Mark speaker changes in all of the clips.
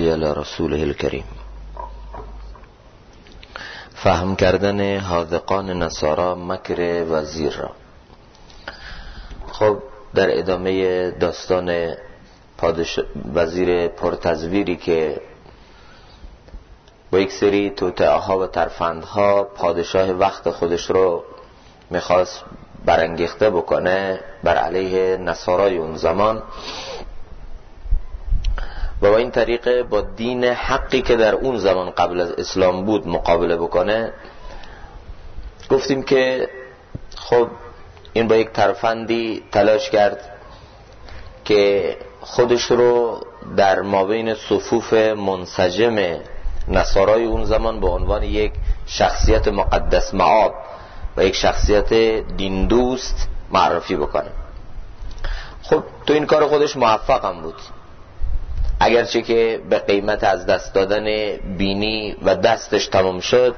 Speaker 1: صلی علی رسوله الکریم. فهم کردن حاذقان نصارا مکر وزیر را. خب در ادامه داستان وزیر پرتزویری که با یک سری توطئه‌ها و ترفندها پادشاه وقت خودش رو میخواست برانگیخته بکنه بر علیه نصارای اون زمان و با این طریقه با دین حقی که در اون زمان قبل از اسلام بود مقابله بکنه، گفتیم که خب این با یک ترفندی تلاش کرد که خودش رو در مابین صفوف منسجم نصارای اون زمان به عنوان یک شخصیت مقدس مآب و یک شخصیت دین دوست معرفی بکنه. خب تو این کار خودش موفق هم بود، اگرچه که به قیمت از دست دادن بینی و دستش تمام شد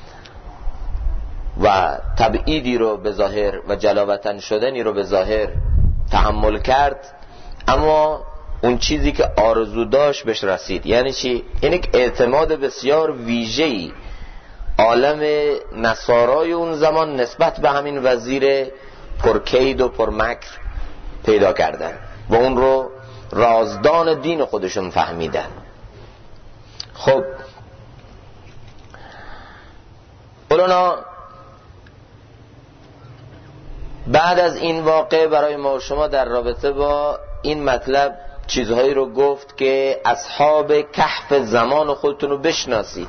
Speaker 1: و تبعیدی رو به ظاهر و جلاوطن شدنی رو به ظاهر تحمل کرد، اما اون چیزی که آرزو داشت بهش رسید. یعنی چی؟ یعنی یک اعتماد بسیار ویژه‌ای عالم نصارای اون زمان نسبت به همین وزیر پرکید و پرمکر پیدا کردن و اون رو رازدان دین خودشون فهمیدن. خب مولانا بعد از این واقعه برای ما و شما در رابطه با این مطلب چیزهایی رو گفت که اصحاب کهف زمان خودتون رو بشناسید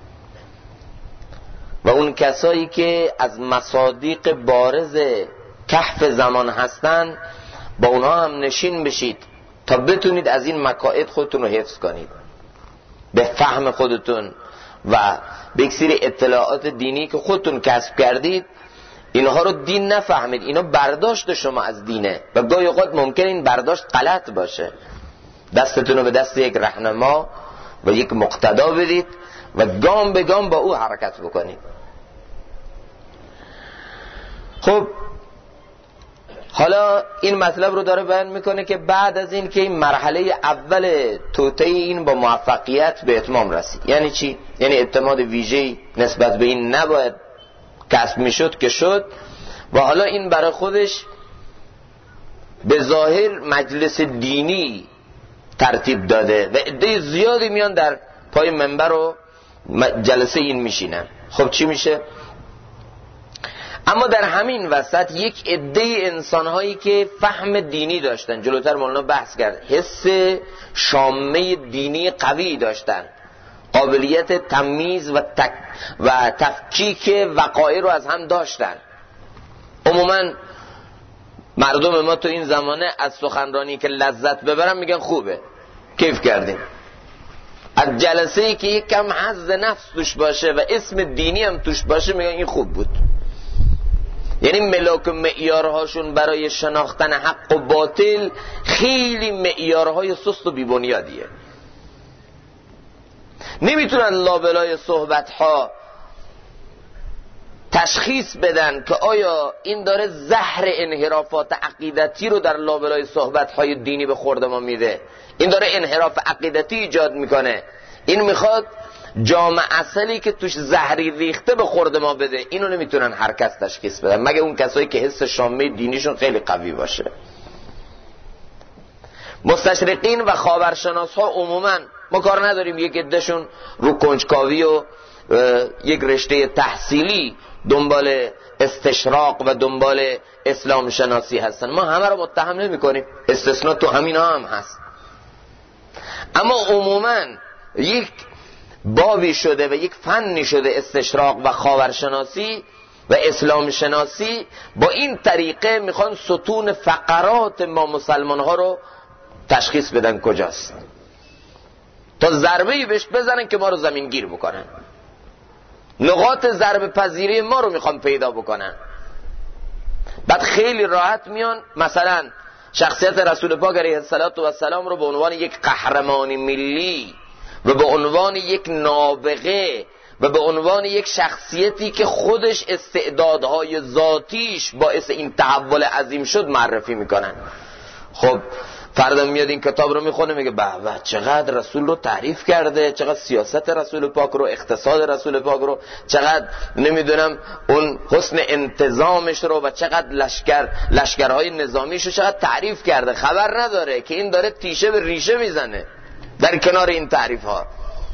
Speaker 1: و اون کسایی که از مصادیق بارز کهف زمان هستن با اونها هم نشین بشید تا بتونید از این مکائد خودتون رو حفظ کنید، به فهم خودتون و به یک سری اطلاعات دینی که خودتون کسب کردید اینها رو دین نفهمید. اینا برداشت شما از دینه و گاهی اوقات ممکن این برداشت غلط باشه. دستتون رو به دست یک راهنما و یک مقتدا بدید و گام به گام با او حرکت بکنید. خب حالا این مطلب رو داره بیان میکنه که بعد از این که این مرحله اول توطئه این با موفقیت به اتمام رسید. یعنی چی؟ یعنی اعتماد ویژه‌ای نسبت به این نباید کسب میشد که شد و حالا این برای خودش به ظاهر مجلس دینی ترتیب داده و عده زیادی میان در پای منبر و جلسه این میشینن. خب چی میشه؟ اما در همین وسط یک عده انسانهایی که فهم دینی داشتن، جلوتر مولانا بحث کرد، حس شامه دینی قوی داشتن، قابلیت تمیز و تفکیک وقایع رو از هم داشتن. عموما مردم ما تو این زمانه از سخنرانی که لذت ببرن میگن خوبه، کیف کردیم. از جلسه‌ای که یک کم حظ نفس توش باشه و اسم دینی هم توش باشه میگن این خوب بود. یعنی ملاک و معیارهاشون برای شناختن حق و باطل خیلی معیارهای سست و بی‌بنیادیه. نمیتونن لابلای صحبتها تشخیص بدن که آیا این داره زهر انحرافات عقیدتی رو در لابلای صحبتهای دینی به خورد ما میده، این داره انحراف عقیدتی ایجاد میکنه، این میخواد جام عسلی که توش زهری ریخته به خورد ما بده. اینو نمیتونن هر کس تشخیص بدن مگه اون کسایی که حس شامه دینیشون خیلی قوی باشه. مستشرقین و خاورشناس ها عموما ما کار نداریم یک عدهشون رو کنجکاوی و یک رشته تحصیلی دنبال استشراق و دنبال اسلام شناسی هستن، ما همه رو متهم نمی کنیم، استثناء تو همین هم هست. اما عموما یک بابی شده و یک فنی شده استشراق و خاورشناسی و اسلام شناسی، با این طریقه میخوان ستون فقرات ما مسلمان ها رو تشخیص بدن کجاست، تا ضربه‌ای بهش بزنن که ما رو زمین گیر بکنن. نقاط ضربه پذیری ما رو میخوان پیدا بکنن. بعد خیلی راحت میان مثلا شخصیت رسول پاک علیه السلام رو به عنوان یک قهرمان ملی و به عنوان یک نابغه و به عنوان یک شخصیتی که خودش استعدادهای ذاتیش باعث این تحول عظیم شد معرفی میکنن. خب فردا میاد این کتاب رو میخونه میگه به به چقدر رسول رو تعریف کرده، چقدر سیاست رسول پاک رو، اقتصاد رسول پاک رو، چقدر نمیدونم اون حسن انتظامش رو و چقدر لشکرهای نظامیش رو چقدر تعریف کرده. خبر نداره که این داره تیشه به ریشه میزنه در کنار این تعریف ها.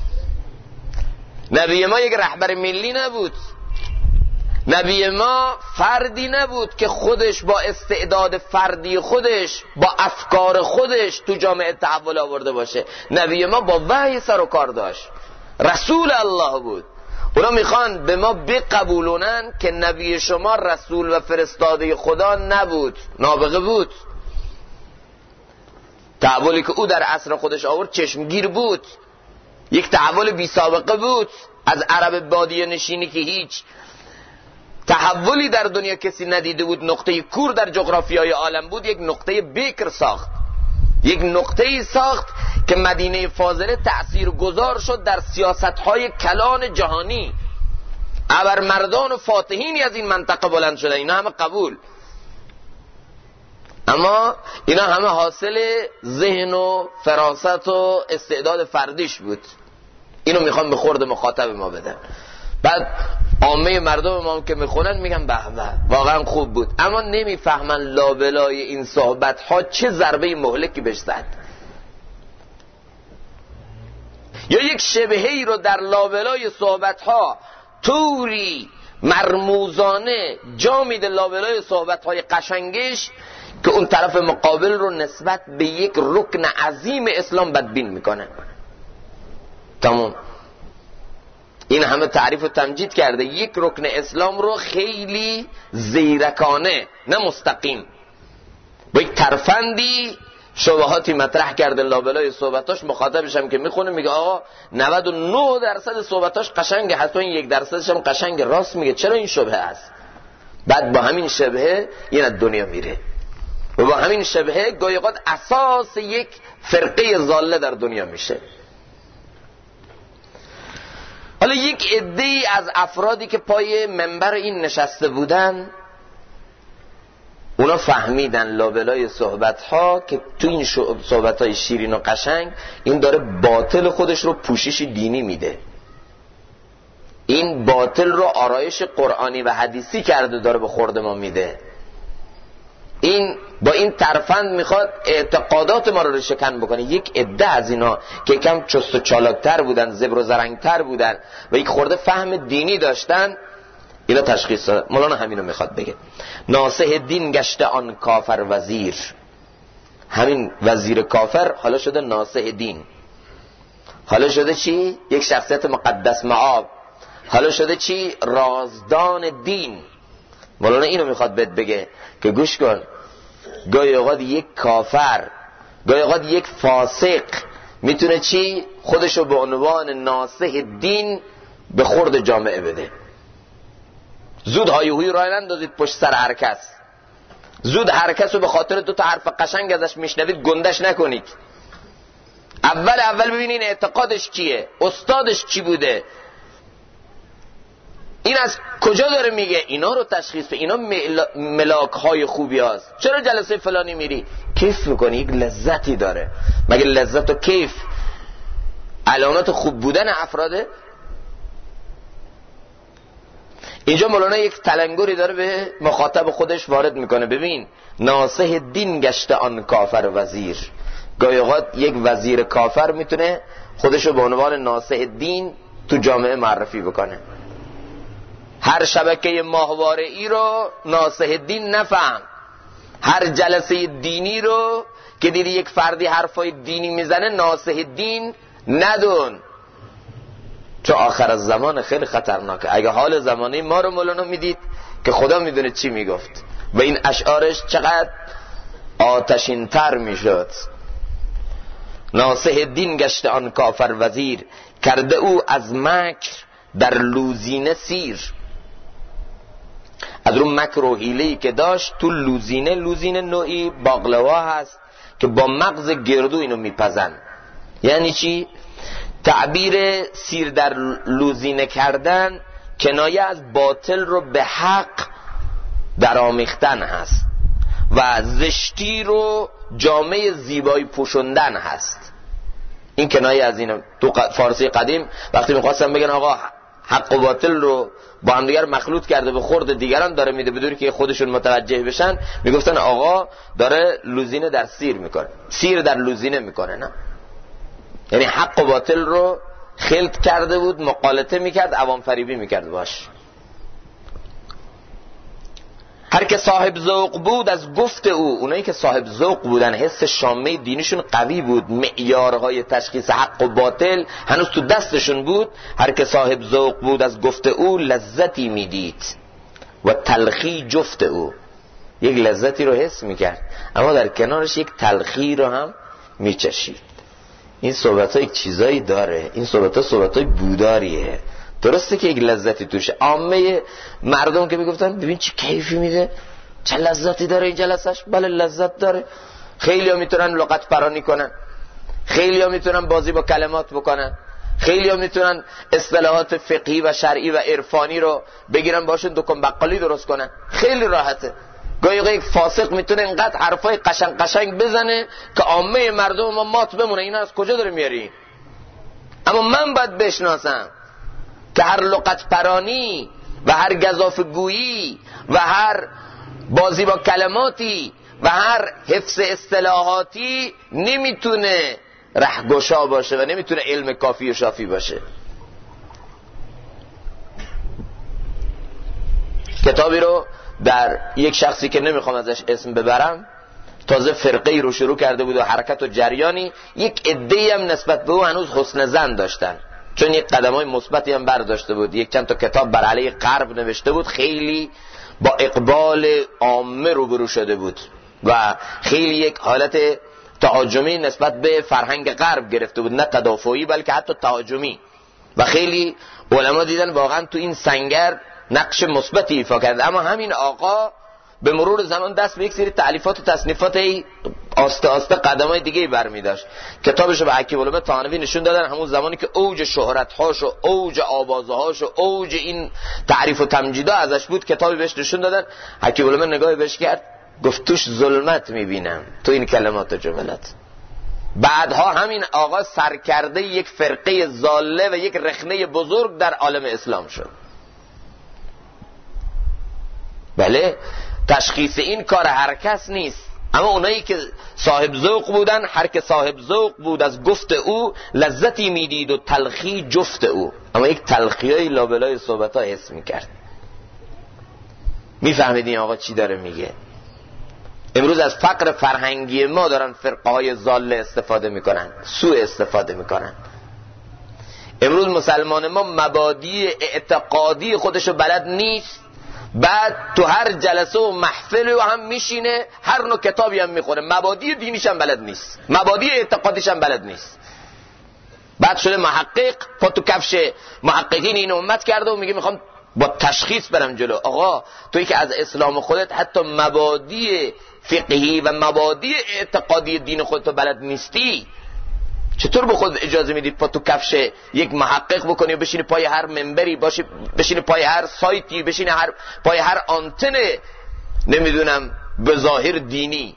Speaker 1: نبی ما یک رهبر ملی نبود، نبی ما فردی نبود که خودش با استعداد فردی خودش، با افکار خودش تو جامعه تحول آورده باشه. نبی ما با وحی سر و کار داشت، رسول الله بود. اونا میخوان به ما بقبولونن که نبی شما رسول و فرستاده خدا نبود، نابغه بود. تحولی که او در عصر خودش آورد چشمگیر بود، یک تحول بی سابقه بود. از عرب بادیه نشینی که هیچ تحولی در دنیا کسی ندیده بود، نقطه کور در جغرافیای عالم بود، یک نقطه بکر ساخت، یک نقطه ساخت که مدینه فاضله تأثیرگذار شد در سیاست‌های کلان جهانی. ابرمردان و فاتحینی از این منطقه بلند شدن، اینا همه قبول، اما اینا همه حاصل ذهن و فراست و استعداد فردیش بود. اینو میخوام به خورد مخاطب ما بدن. بعد عامه مردم ما که میخونن میگن به به واقعا خوب بود، اما نمیفهمن لابلای این صحبت ها چه ضربه مهلکی بهش زد. یا یک شبهه‌ای رو در لابلای صحبت ها طوری مرموزانه جا میده لابلای صحبت های قشنگش که اون طرف مقابل رو نسبت به یک رکن عظیم اسلام بدبین میکنه. تمام. این همه تعریف و تمجید کرده، یک رکن اسلام رو خیلی زیرکانه، نه مستقیم، با یک ترفندی شبهاتی مطرح کرده لابلای صحبتاش. مخاطبش هم که میخونه میگه آقا 99% صحبتاش قشنگه، حتی این 1% هم قشنگه، راست میگه، چرا این شبهه است؟ بعد با همین شبهه این از دنیا میره و با همین شبهه گاهی اوقات اساس یک فرقه ضاله در دنیا میشه. حالا یک عده‌ای از افرادی که پای منبر این نشسته بودن، اونا فهمیدن لابلای صحبت‌ها که تو این صحبت‌های شیرین و قشنگ این داره باطل خودش رو پوشش دینی میده، این باطل رو آرایش قرآنی و حدیثی کرده داره به خورد ما میده. این با این ترفند میخواد اعتقادات ما رو شکن بکنه. یک عده از اینا که کم چست و چالاکتر بودن، زبر و زرنگتر بودن و یک خورده فهم دینی داشتن، اینا تشخیص دادن. مولانا همینو میخواد بگه. ناصح دین گشته آن کافر وزیر. همین وزیر کافر حالا شده ناصح دین، حالا شده چی؟ یک شخصیت مقدس معاب، حالا شده چی؟ رازدان دین. مولانا اینو میخواد بگه که گوش کن، گاهی اوقات یک کافر، گاهی اوقات یک فاسق میتونه چی؟ خودشو به عنوان ناصح دین به خورد جامعه بده. زود هایهوی راه نندازید پشت سر هر کس، زود هر کس رو به خاطر 2 تا حرف قشنگ ازش میشنوید گندش نکنید. اول ببینین اعتقادش چیه، استادش چی بوده، این از کجا داره میگه، اینا رو تشخیص به اینا ملاک های خوبی هست. چرا جلسه فلانی میری؟ کیف میکنی، یک لذتی داره. مگه لذت و کیف علامت خوب بودن افراده؟ اینجا مولانا یک تلنگری داره به مخاطب خودش وارد میکنه. ببین، ناصح دین گشته آن کافر وزیر. گاهی اوقات یک وزیر کافر میتونه خودشو به عنوان ناصح دین تو جامعه معرفی بکنه. هر شبکه ماهواره‌ای رو ناصح دین نفهم، هر جلسه دینی رو که دیدی یک فردی حرفای دینی میزنه ناصح دین ندون، چون آخر از زمان خیلی خطرناکه. اگه حال زمانه ما رو مولانا میدید که خدا میدونه چی میگفت و این اشعارش چقدر آتشین تر میشد. ناصح دین گشته آن کافر وزیر، کرده او از مکر در لوزینه سیر. از رو مکر و حیله‌ای که داشت تو لوزینه نوعی باقلوا هست که با مغز گردو اینو میپزن. یعنی چی؟ تعبیر سیر در لوزینه کردن کنایه از باطل رو به حق در آمیختن هست. و زشتی رو جامعه زیبایی پوشوندن هست. این کنایه از اینه. تو فارسی قدیم وقتی میخواستن بگن آقا حق و باطل رو با هم دیگر مخلوط کرده به خورد دیگران داره میده بدون که خودشون متوجه بشن، میگفتن آقا داره لوزینه در سیر میکنه، سیر در لوزینه میکنه. نه، یعنی حق و باطل رو خلط کرده بود، مقالطه میکرد، عوام فریبی میکرد باش. هر که صاحب ذوق بود از گفت او، اونایی که صاحب ذوق بودن، حس شامه دینشون قوی بود، معیارهای تشخیص حق و باطل هنوز تو دستشون بود، هر که صاحب ذوق بود از گفت او لذتی میدید و تلخی جفت او، یک لذتی رو حس میکرد اما در کنارش یک تلخی رو هم میچشید. این صحبت ها یک چیزایی داره، این صحبت ها صحبت های بوداریه. درسته که یک لذتی توشه. عامه مردم که میگفتن ببین چه کیفی میده، چه لذتی داره این جلسش، بله لذت داره. خیلی ها میتونن لغت پرانی کنن، خیلی ها میتونن بازی با کلمات بکنن، خیلی ها میتونن اصطلاحات فقهی و شرعی و عرفانی رو بگیرن باشون دکان بقالی درست کنن، خیلی راحته. گاهی یک فاسق میتونه اینقدر حرفای قشنگ بزنه که عامه مردم ما مات بمونه، اینا از کجا داره میاری؟ اما من باید بشناسم که هر لغت پرانی و هر گزافگویی و هر بازی با کلماتی و هر حفظ اصطلاحاتی نمیتونه رهگشا باشه و نمیتونه علم کافی و شافی باشه. کتابی رو در یک شخصی که نمیخوام ازش اسم ببرم، تازه فرقه‌ای رو شروع کرده بود و حرکت و جریانی، یک عده‌ای هم نسبت به او هنوز حسن ظن داشتن، چون یک قدم‌های مثبتی هم برداشته بود، یک چند تا کتاب بر علیه غرب نوشته بود، خیلی با اقبال عامه روبرو شده بود و خیلی یک حالت تهاجمی نسبت به فرهنگ غرب گرفته بود، نه تدافعی بلکه حتی تهاجمی، و خیلی علما دیدن واقعا تو این سنگر نقش مثبتی ایفا کرده. اما همین آقا به مرور زمان دست به یک سری تألیفات و تصنیفات آسته آسته قدمای دیگه برمی داشت. کتابشو به حکیم العلماء طحاوی نشون دادن همون زمانی که اوج شهرت‌هاش و اوج آوازه‌هاش و اوج این تعریف و تمجیدا ازش بود، کتابی بهش نشون دادن. حکیم العلماء نگاهی بهش کرد، گفت توش ظلمت میبینم تو این کلمات و جملات. بعدها همین آقا سرکرده یک فرقه ضاله و یک رخنه بزرگ در عالم اسلام شد. بله، تشخیص این کار هر کس نیست، اما اونایی که صاحب ذوق بودن، هر که صاحب ذوق بود از گفت او لذتی میدید و تلخی جفت او، اما یک تلخیای لابلای صحبت ها حس میکرد. میفهمیدین آقا چی داره میگه؟ امروز از فقر فرهنگی ما دارن فرقه های ضاله استفاده میکنن، سوء استفاده میکنن. امروز مسلمان ما مبادی اعتقادی خودشو بلد نیست، بعد تو هر جلسه و محفل و هم میشینه، هر نوع کتابی هم میخوره، مبادی دینیش هم بلد نیست، مبادی اعتقادیش هم بلد نیست. بعد شده محقق، پا تو کفش محققین این امت کرده و میگه میخوام با تشخیص برم جلو. آقا تویی که از اسلام خودت حتی مبادی فقهی و مبادی اعتقادی دین خودت بلد نیستی، چطور به خود اجازه میدید پا تو کفش یک محقق بکنی و بشینی پای هر منبری باشی، بشینی پای هر سایتی، بشینی پای هر آنتن نمیدونم به ظاهر دینی،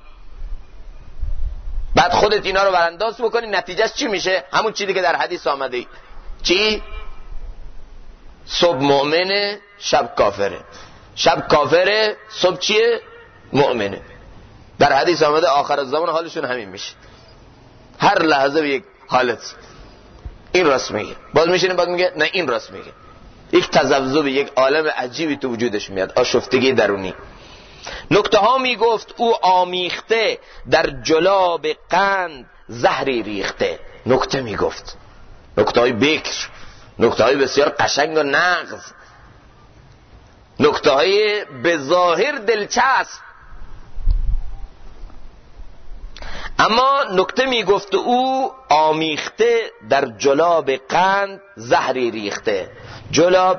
Speaker 1: بعد خودت اینا رو برانداز بکنی، نتیجهش چی میشه؟ همون چیزی که در حدیث آمده، چی؟ صبح مؤمنه، شب کافره، شب کافره، صبح چیه؟ مؤمنه. در حدیث آمده آخر الزمان حالشون همین میشه، هر لحظه به یک حالت. این راست میگه، باز میشینه بعد میگه نه این راست میگه. یک تذبذب، یک عالم عجیبی تو وجودش میاد، آشفتگی درونی. نکته ها میگفت او آمیخته در جلاب قند زهری ریخته. نکته میگفت، نکته های بکر، نکته های بسیار قشنگ و نغز، نکته های به ظاهر دلچسب. اما نکته میگفت او آمیخته در جلاب قند زهری ریخته. جلاب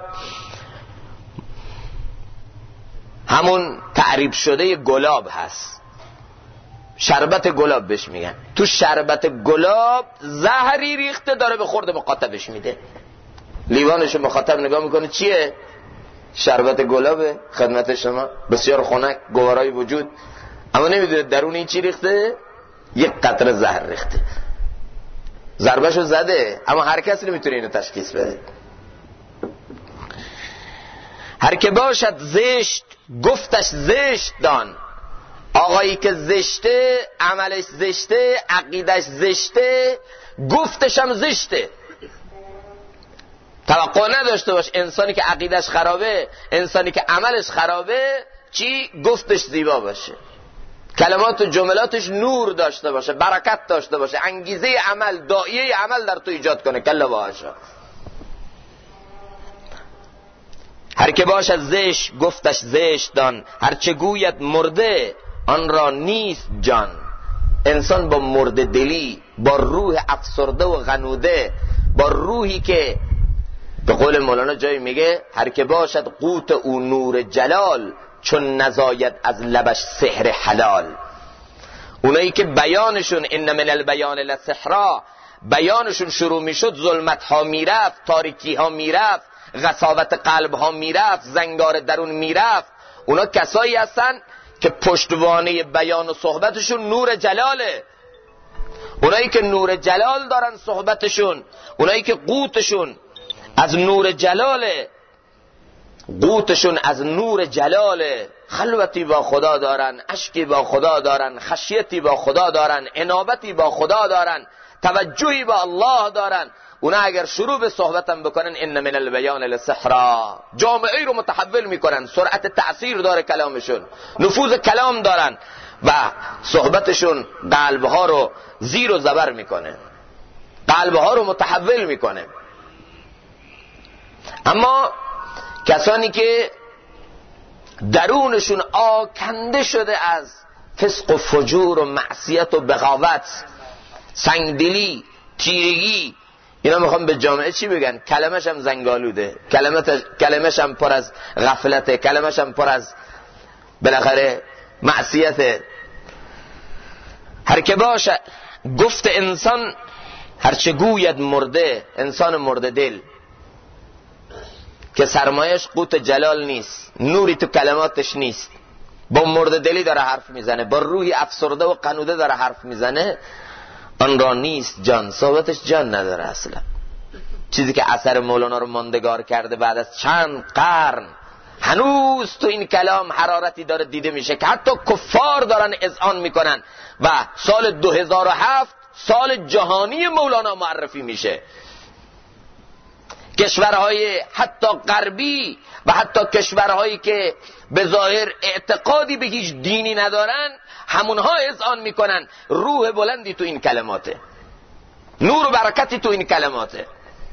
Speaker 1: همون تعریف شده گلاب هست، شربت گلاب بهش میگن. تو شربت گلاب زهری ریخته، داره به خورد مخاطبش میده. لیوانشو مخاطب نگاه میکنه، چیه؟ شربت گلابه خدمت شما، بسیار خنک، گوارای وجود، اما نمیدونه درون این چی ریخته؟ یک قطره زهر ریخته. ضربهشو زده اما هر کسی نمیتونه اینو تشخیص بده. هر که باشد زشت گفتش زشت دان. آقایی که زشته، عملش زشته، عقیدش زشته، گفتش هم زشته. توقع نداشته باش انسانی که عقیدش خرابه، انسانی که عملش خرابه، چی؟ گفتش زیبا باشه، کلمات و جملاتش نور داشته باشه، برکت داشته باشه، انگیزه عمل، داعیه عمل در تو ایجاد کنه. کلا و حاشا. هر که باشد زشت گفتش زشت دان. هر چه گوید مرده آن را نیست جان. انسان با مرده دلی، با روح افسرده و غنوده، با روحی که به قول مولانا جایی میگه هر که باشد قوت او نور جلال، چون نزاید از لبش سحر حلال. اونایی که بیانشون ان من البیان لسحرا، بیانشون شروع میشد ظلمت ها میرفت، تاریکی ها میرفت، قساوت قلب ها میرفت، زنگار درون میرفت. اونا کسایی هستن که پشتوانه بیان و صحبتشون نور جلاله. اونایی که نور جلال دارن صحبتشون، اونایی که قوتشون از نور جلاله، قوتشون از نور جلاله، خلوتی با خدا دارن، عشقی با خدا دارن، خشیتی با خدا دارن، انابتی با خدا دارن، توجهی با الله دارن. اونا اگر شروع به صحبتم بکنن ان من البیان لسحرا، جامعه رو متحول میکنن. سرعت تأثیر داره کلامشون، نفوذ کلام دارن و صحبتشون قلبها رو زیر و زبر میکنه، قلبها رو متحول میکنه. اما کسانی که درونشون آکنده شده از فسق و فجور و معصیت و بغاوت، سنگدلی، تیرگی، اینا میخوام به جامعه چی بگن؟ کلمش هم زنگالوده، کلمش هم پر از غفلته، کلمش هم پر از بالاخره معصیته. هر که باشه گفت انسان، هرچه گوید مرده، انسان مرده دل که سرمایش قوت جلال نیست، نوری تو کلماتش نیست، با مرده دلی داره حرف میزنه، با روحی افسرده و قنوده داره حرف میزنه، آن را نیست جان. صحبتش جان نداره اصلا. چیزی که اثر مولانا رو ماندگار کرده بعد از چند قرن، هنوز تو این کلام حرارتی داره دیده میشه که حتی کفار دارن اذعان میکنن و سال 2007 سال جهانی مولانا معرفی میشه. کشورهای حتی غربی و حتی کشورهایی که به ظاهر اعتقادی به هیچ دینی ندارن، همونها اذعان میکنن روح بلندی تو این کلماته، نور و برکتی تو این کلماته.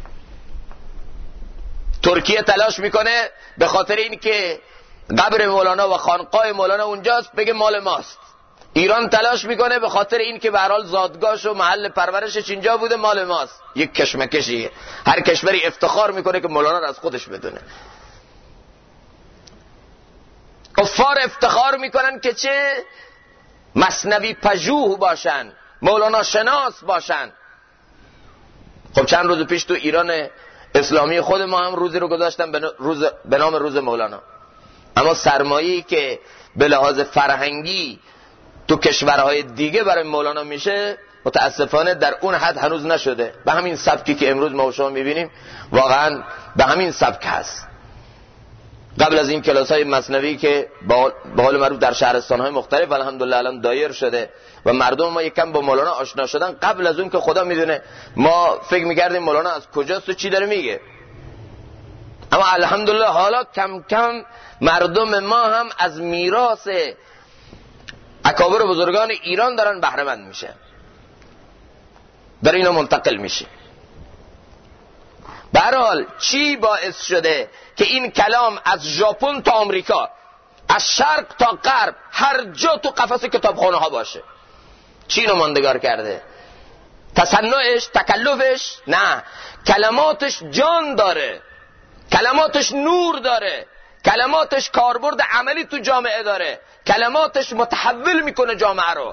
Speaker 1: ترکیه تلاش میکنه به خاطر این که قبر مولانا و خانقاه مولانا اونجاست بگه مال ماست. ایران تلاش میکنه به خاطر این که به هر حال زادگاهش و محل پرورشش اینجا بوده مال ماست. یک کشمکشیه. هر کشوری افتخار میکنه که مولانا رو از خودش بدونه. کفار افتخار میکنن که چه؟ مثنوی پژوه باشن، مولانا شناس باشن. خب چند روز پیش تو ایران اسلامی خود ما هم روزی رو گذاشتن به نام روز مولانا. اما سرمایه‌ای که به لحاظ فرهنگی تو کشورهای دیگه برای مولانا میشه متاسفانه در اون حد هنوز نشده. به همین سبکی که امروز ما و شما میبینیم واقعا به همین سبک هست. قبل از این کلاس‌های مثنوی که به حال معروف در شهرستان‌های مختلف الحمدلله الان دایر شده و مردم ما یکم با مولانا آشنا شدن، قبل از اون که خدا میدونه ما فکر می‌کردیم مولانا از کجاست و چی داره میگه. اما الحمدلله حالا کم کم مردم ما هم از میراث اکابر و بزرگان ایران دارن بهره مند میشن، در اینا منتقل میشه. به هر حال چی باعث شده که این کلام از ژاپن تا آمریکا، از شرق تا غرب، هر جا تو قفس کتابخانه ها باشه؟ چی رو ماندگار کرده؟ تصنعش، تکلفش؟ نه، کلماتش جان داره، کلماتش نور داره، کلماتش کاربرد عملی تو جامعه داره، کلماتش متحول میکنه جامعه رو.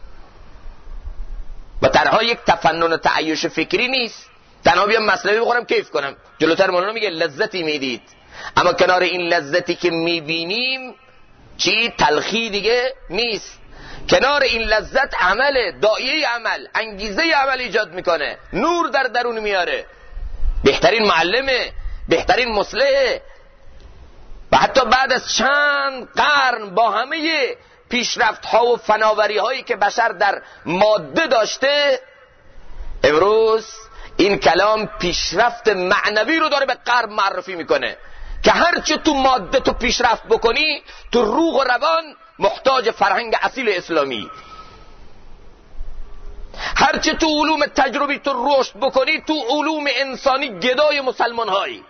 Speaker 1: و تنها یک تفنن تعیش فکری نیست، تنها بیام مثنوی بخورم کیف کنم. جلوتر مولانا میگه لذتی میدید، اما کنار این لذتی که میبینیم چی؟ تلخی دیگه نیست. کنار این لذت عمله، داعیه عمل، انگیزه عمل ایجاد میکنه، نور در درون میاره، بهترین معلمه، بهترین مصلحه. و حتی بعد از چند قرن با همه پیشرفت ها و فناوری هایی که بشر در ماده داشته، امروز این کلام پیشرفت معنوی رو داره به غرب معرفی میکنه که هرچه تو ماده تو پیشرفت بکنی، تو روح و روان محتاج فرهنگ اصیل اسلامی. هرچه تو علوم تجربی تو رشد بکنی، تو علوم انسانی گدای مسلمان هایی.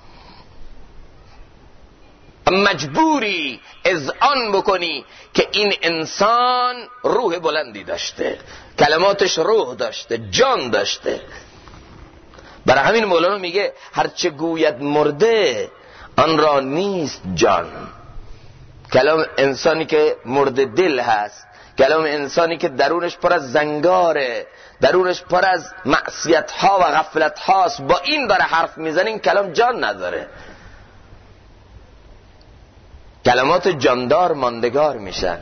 Speaker 1: مجبوری اذعان بکنی که این انسان روح بلندی داشته، کلماتش روح داشته، جان داشته. برای همین مولانا میگه هرچه گوید مرده آن را نیست جان. کلام انسانی که مرده دل هست، کلام انسانی که درونش پر از زنگاره، درونش پر از معصیت ها و غفلت هاست، با این داره حرف میزنه، این کلام جان نداره. کلمات جاندار ماندگار میشن.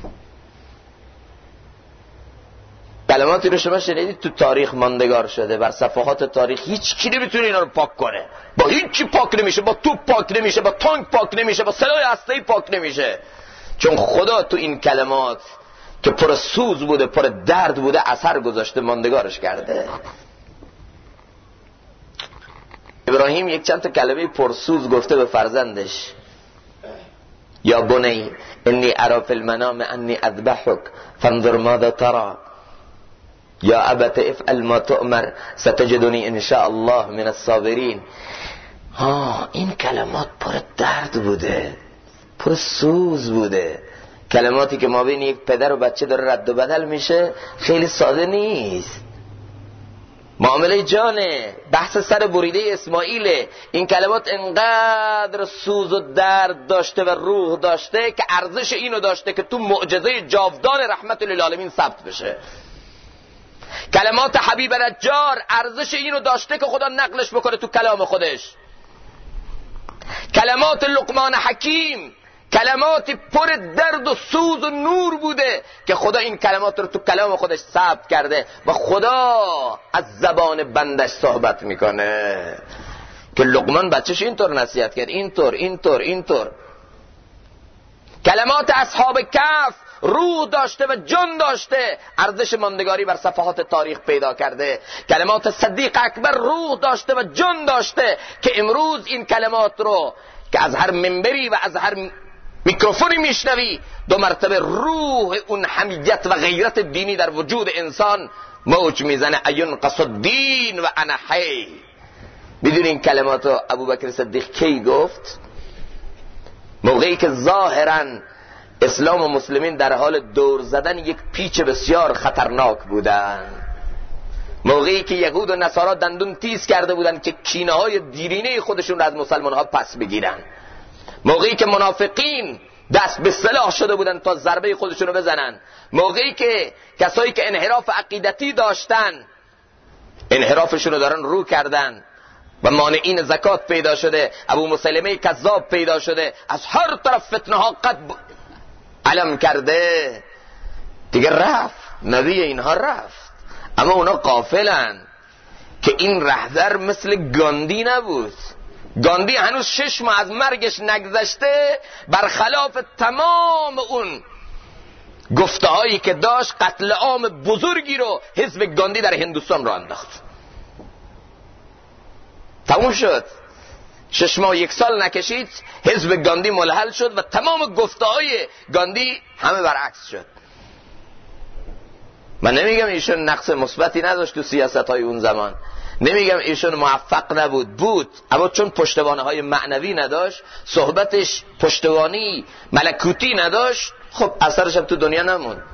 Speaker 1: کلماتی رو شما شنیدید تو تاریخ ماندگار شده، بر صفحات تاریخ هیچ کی نمیتونه اینا رو پاک کنه. با هیچی پاک نمیشه، با توپ پاک نمیشه، با تانک پاک نمیشه، با سلاح هسته‌ای پاک نمیشه. چون خدا تو این کلمات که پر سوز بوده، پر درد بوده، اثر گذاشته، ماندگارش کرده. ابراهیم یک چند تا کلمه پرسوز گفته به فرزندش: یا بنی انی ارا فی المنام انی اذبحک فانظر ماذا ترى یا ابت افعل ما تؤمر ستجدنی ان شاء الله من الصابرین. این کلمات پر درد بوده، پر سوز بوده. کلماتی که ما بین یک پدر و بچه داره رد و بدل میشه، خیلی ساده نیست. معامله جانه، بحث سر بریده اسماعیله. این کلمات انقدر سوز و درد داشته و روح داشته که ارزش اینو داشته که تو معجزه جاودان رحمت للعالمین ثبت بشه. کلمات حبیب نجار ارزش اینو داشته که خدا نقلش بکنه تو کلام خودش. کلمات لقمان حکیم کلمات پر درد و سوز و نور بوده که خدا این کلمات رو تو کلام خودش ثبت کرده و خدا از زبان بندش صحبت میکنه که لقمان بچهش اینطور نصیحت کرد، اینطور. کلمات اصحاب کهف روح داشته و جان داشته، ارزش ماندگاری بر صفحات تاریخ پیدا کرده. کلمات صدیق اکبر روح داشته و جان داشته که امروز این کلمات رو که از هر منبری و از هر میکروفونی میشنوی، 2 مرتبه روح اون حمیت و غیرت دینی در وجود انسان موج میزنه. ایون قصد دین و انا حی. بدون این کلمات رو ابوبکر صدیق کی گفت؟ موقعی که ظاهراً اسلام و مسلمین در حال دور زدن یک پیچ بسیار خطرناک بودن، موقعی که یهود و نصارا دندون تیز کرده بودن که کینه های دیرینه خودشون را از مسلمان ها پس بگیرن، موقعی که منافقین دست به سلاح شده بودن تا ضربه خودشون رو بزنن، موقعی که کسایی که انحراف عقیدتی داشتن انحرافشون رو دارن رو کردن و مانعین زکات پیدا شده، ابو مسلمه کذاب پیدا شده، از هر طرف فتنه ها قد علم کرده، دیگه رفت، نبی اینها رفت. اما اونا غافلن که این رهبر مثل گاندی نبود. گاندی هنوز 6 ماه از مرگش نگذشته، برخلاف تمام اون گفته هایی که داشت، قتل عام بزرگی رو حزب گاندی در هندوستان رو انداخت. تموم شد. 6 ماه 1 سال نکشید، حزب گاندی ملحل شد و تمام گفته های گاندی همه برعکس شد. من نمیگم ایشون نقص مثبتی نداشت تو سیاست های اون زمان، نمیگم ایشون موفق نبود، بود، اما چون پشتوانه های معنوی نداشت، صحبتش پشتوانی ملکوتی نداشت، خب اثرش هم تو دنیا نمون.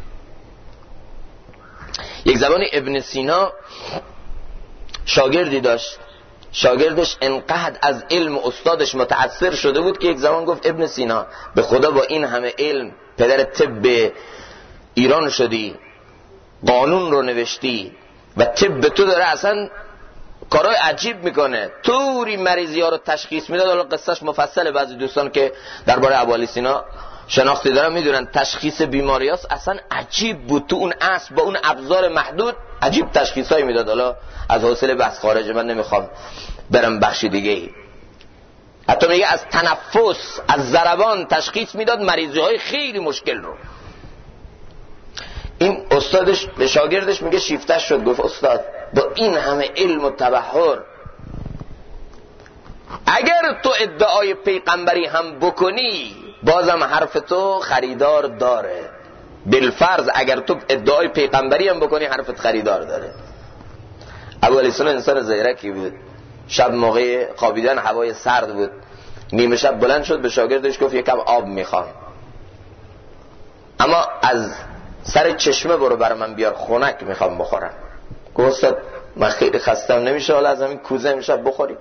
Speaker 1: یک زمانی ابن سینا شاگردی داشت، شاگردش انقدر از علم استادش متأثر شده بود که یک زمان گفت ابن سینا به خدا با این همه علم پدر طب ایران شدی، قانون رو نوشتی و طب تو داره اصلا کارهای عجیب میکنه، طوری مریضی ها رو تشخیص میداد. حالا قصهش مفصله، بعضی دوستان که درباره ابو علی سینا شناختی دارن میدونن تشخیص بیماریاست اصلا عجیب بود. تو اون عصر با اون ابزار محدود عجیب تشخیصایی میداد. حالا از حوصله بحث خارجه، من نمیخوام برم بخش دیگه ای. حتی میگه از تنفس، از ضربان تشخیص میداد مریضی های خیلی مشکل رو. این استادش به شاگردش میگه شیفتش شد، گفت استاد با این همه علم و تبحر اگر تو ادعای پیغمبری هم بکنی بازم حرف تو خریدار داره. بالفرض اگر تو ادعای پیغمبری هم بکنی حرفت خریدار داره. ابو علی سنان انسان زیرکی بود. شب موقع خوابیدن هوای سرد بود، نیمه شب بلند شد به شاگردش گفت یکم آب میخوام، اما از سر چشمه برو بر من بیار، خنک میخوام بخورم. گفت استاد من خیلی خستم نمیشه حالا از همین کوزه امشب بخوری؟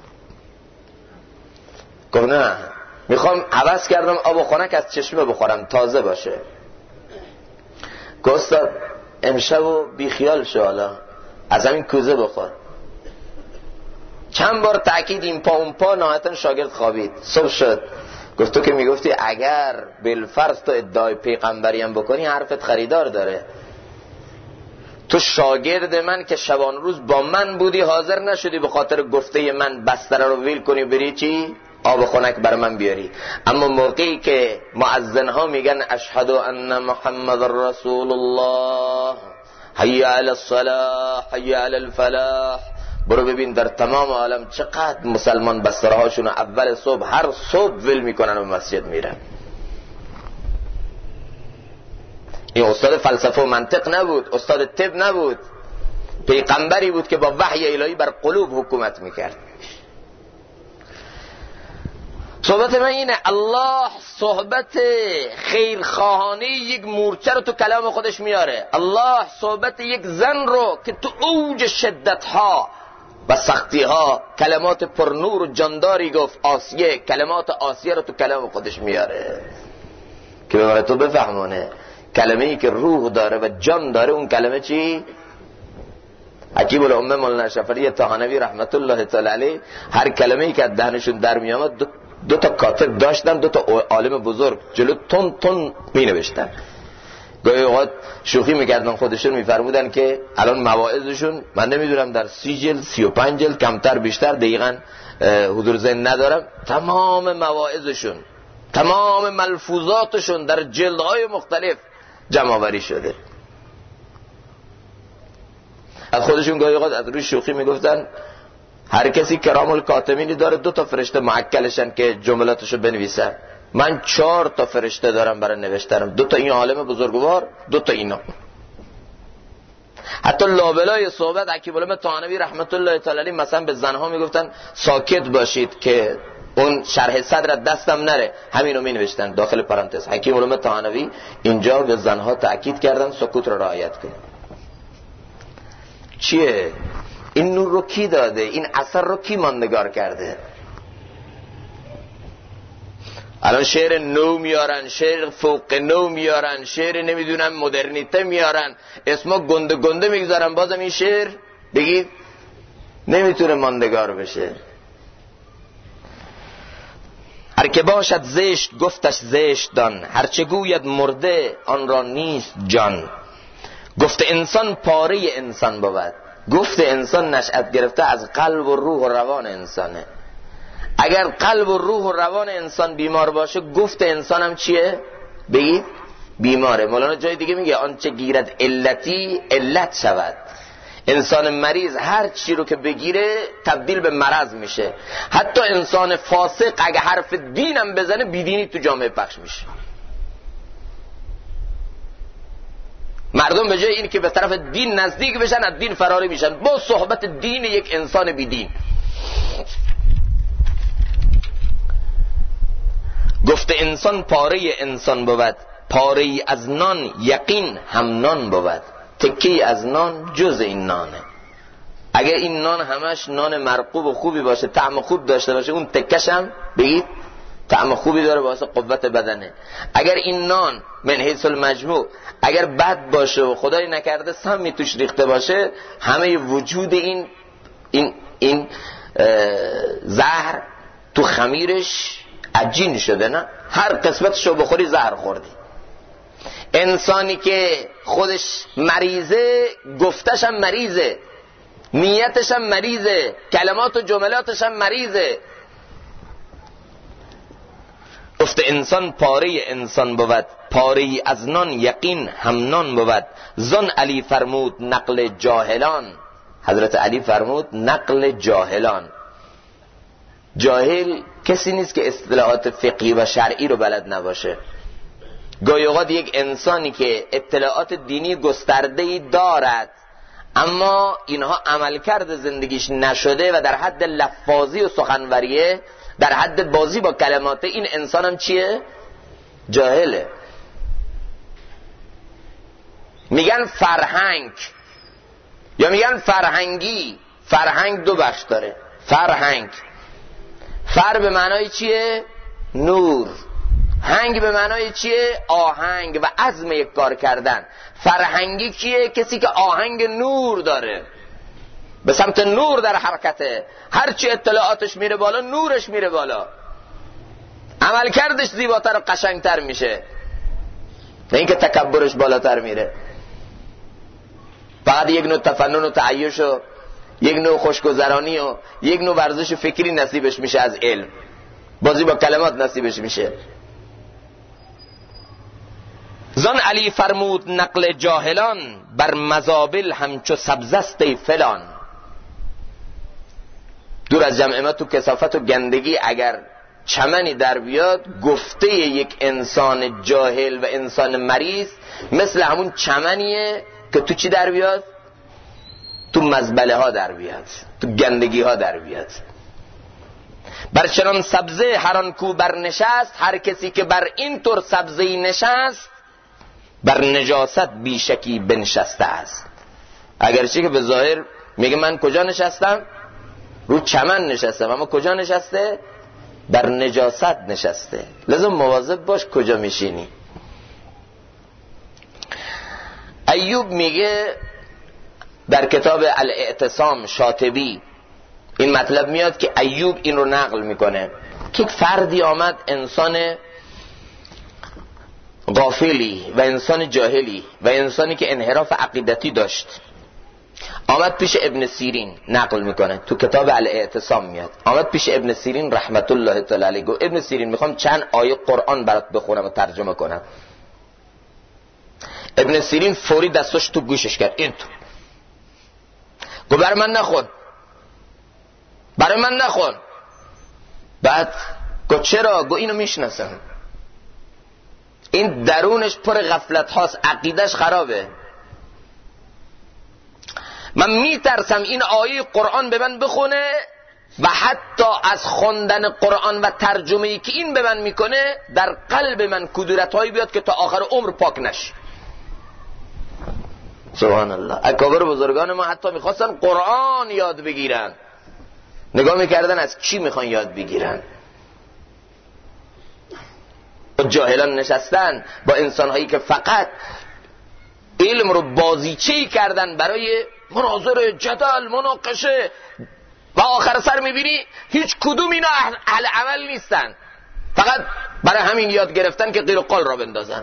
Speaker 1: گفت نه میخوام عوض کردم آب خنک از چشمه بخورم تازه باشه. گفت استاد امشبو بیخیال شو حالا از همین کوزه بخور. چند بار تأکید این پا اون پا، نهایتا شاگرد خوابید. صبح شد گفت تو که میگفتی اگر بالفرض تو ادعای پیغمبری هم بکنی حرفت خریدار داره. تو شاگرد من که شبان روز با من بودی حاضر نشدی به خاطر گفته من بستر رو ویل کنی بری چی؟ آب خنک بر من بیاری. اما موقعی که مؤذن ها میگن اشهد ان محمد رسول الله حی علی الصلاح حی علی الفلاح، برو ببین در تمام عالم چقدر مسلمان بسترهاشون اول صبح هر صبح ول میکنن و مسجد میرن. این استاد فلسفه و منطق نبود، استاد طب نبود، پیغمبری بود که با وحی الهی بر قلوب حکومت میکرد. صحبت من اینه، الله صحبت خیرخواهانه یک مورچه رو تو کلام خودش میاره. الله صحبت یک زن رو که تو اوج شدتها و سختیها کلمات پرنور و جانداری گفت، آسیه، کلمات آسیه رو تو کلام خودش میاره که به تو بفهمونه کلمه‌ای که روح داره و جان داره اون کلمه چی؟ حکیم الامه مولانا شفری طحانوی رحمت الله تعالی علیه هر کلمه‌ای که از دهنشون در میامد دو تا کاتب داشتن، دو تا عالم بزرگ جلو تون تون می نوشتن. گاهی اوقات شوخی میکردن خودشون، میفرمودن که الان مواعظشون من نمیدونم در 30 جلد 35 جلد کمتر بیشتر دقیقاً حضور ذهن ندارم، تمام مواعظشون تمام ملفوظاتشون در جلدهای مختلف جمع آوری شده. از خودشون گاهی اوقات از روی شوخی میگفتن هر کسی کرام الکاتبینی داره 2 تا فرشته معکلشن که جملاتشو بنویسن. من 4 تا فرشته دارم برای نوشتنم، 2 تا این عالم بزرگوار، 2 تا اینا. حتی لابلای صحبت حکیم الامه طحانوی رحمت الله تعالی علیه مثلا به زنها میگفتن ساکت باشید که اون شرح صدر دستم نره، همینو می نوشتن داخل پرانتز. حکیم الامه طحانوی اینجا به زنها تاکید کردن سکوت رو رعایت کنید. چیه؟ این نور رو کی داده؟ این اثر رو کی ماندگار کرده؟ الان شعر نو میارن، شعر فوق نو میارن، شعر نمیدونم مدرنیته میارن، اسما گنده گنده میگذارن، بازم این شعر بگید نمیتونه ماندگار بشه. هر که باشد زشت گفتش زشت دان، هرچه گوید مرده آن را نیست جان. گفت انسان پاره انسان بود. گفت انسان نشأت گرفته از قلب و روح و روان انسانه. اگر قلب و روح و روان انسان بیمار باشه گفت انسان هم چیه؟ بگید بیماره. مولانا جای دیگه میگه آنچه گیرد علتی علت شود. انسان مریض هر چی رو که بگیره تبدیل به مرض میشه. حتی انسان فاسق اگه حرف دینم بزنه بیدینی تو جامعه پخش میشه. مردم به جای این که به طرف دین نزدیک بشن از دین فراری میشن با صحبت دین یک انسان بیدین. گفت انسان پاره انسان بود، پاره ای از نان یقین هم نان بود. تکی از نان جز این نانه. اگر این نان همش نان مرغوب و خوبی باشه، طعم خوب داشته باشه، اون تکش هم بگید طعم خوبی داره واسه قوت بدنه. اگر این نان من حیث المجموع اگر بد باشه و خدای نکرده سمی توش ریخته باشه، همه وجود این زهر تو خمیرش عجین شده، نه هر قسمتشو بخوری زهر خوردی. انسانی که خودش مریضه گفتش هم مریضه، نیتش هم مریضه، کلمات و جملاتش هم مریضه. گفت انسان پاره انسان بود، پاره از نان یقین هم نان بود. زن علی فرمود نقل جاهلان، حضرت علی فرمود نقل جاهلان. جاهل کسی نیست که اصطلاحات فقهی و شرعی رو بلد نباشه. گاهی اوقات یک انسانی که اطلاعات دینی گسترده‌ای دارد اما اینها عملکرد زندگیش نشده و در حد لفاظی و سخنوریه، در حد بازی با کلمات، این انسان هم چیه؟ جاهله. میگن فرهنگ یا میگن فرهنگی. فرهنگ دو بخش داره. فرهنگ، فر به معنای چیه؟ نور. هنگ به معنای چیه؟ آهنگ و عزم یک کار کردن. فرهنگی کیه؟ کسی که آهنگ نور داره، به سمت نور در حرکته، هرچی اطلاعاتش میره بالا نورش میره بالا، عملکردش زیباتر و قشنگتر میشه، نه اینکه تکبرش بالاتر میره. فقط یک نوع تفنن و تعیش و یک نوع خوشگذرانی و یک نوع ورزش فکری نصیبش میشه از علم، بازی با کلمات نصیبش میشه. زن علی فرمود نقل جاهلان، بر مزابل همچو سبزست فلان. دور از جمع ما تو کثافت و گندگی اگر چمنی در بیاد، گفته یک انسان جاهل و انسان مریض مثل همون چمنیه که تو چی در بیاد؟ تو مزبله ها در بیاد، تو گندگی ها در بیاد. بر چنان سبزه هر آن کو بر نشست، هر کسی که بر این طور سبزه‌ای نشست، بر نجاست بیشکی بنشسته است. اگرچه که به ظاهر میگه من کجا نشستم؟ رو چمن نشستم، اما کجا نشسته؟ بر نجاست نشسته. لازم مواظب باش کجا میشینی. ایوب میگه در کتاب الاعتصام شاطبی این مطلب میاد که ایوب این رو نقل میکنه که فردی آمد، انسان غافلی و انسان جاهلی و انسانی که انحراف عقیدتی داشت، آمد پیش ابن سیرین، نقل میکنه تو کتاب الاعتصام میاد، آمد پیش ابن سیرین رحمت الله تعالی علیه، گفت ابن سیرین میخوام چند آیه قرآن برات بخونم و ترجمه کنم. ابن سیرین فوری دستش تو گوشش کرد، این تو گفت برای من نخون، برای من نخون. بعد گفت چرا؟ گفت اینو میشناسم، این درونش پر غفلت هاست، عقیدش خرابه، من میترسم این آیه قرآن به من بخونه و حتی از خوندن قرآن و ترجمه‌ای که این به من میکنه در قلب من کدورت‌هایی بیاد که تا آخر عمر پاک نشه. سبحان الله. اکابر بزرگان ما حتی میخواستن قرآن یاد بگیرن، نگاه میکردن از کی میخوان یاد بگیرن. با جاهلان نشستن، با انسانهایی که فقط علم رو بازیچه‌ای کردن برای مناظره، جدل، مناقشه و آخر سر میبینی هیچ کدوم اینا اهل عمل نیستن، فقط برای همین یاد گرفتن که قیل و قال را بندازن.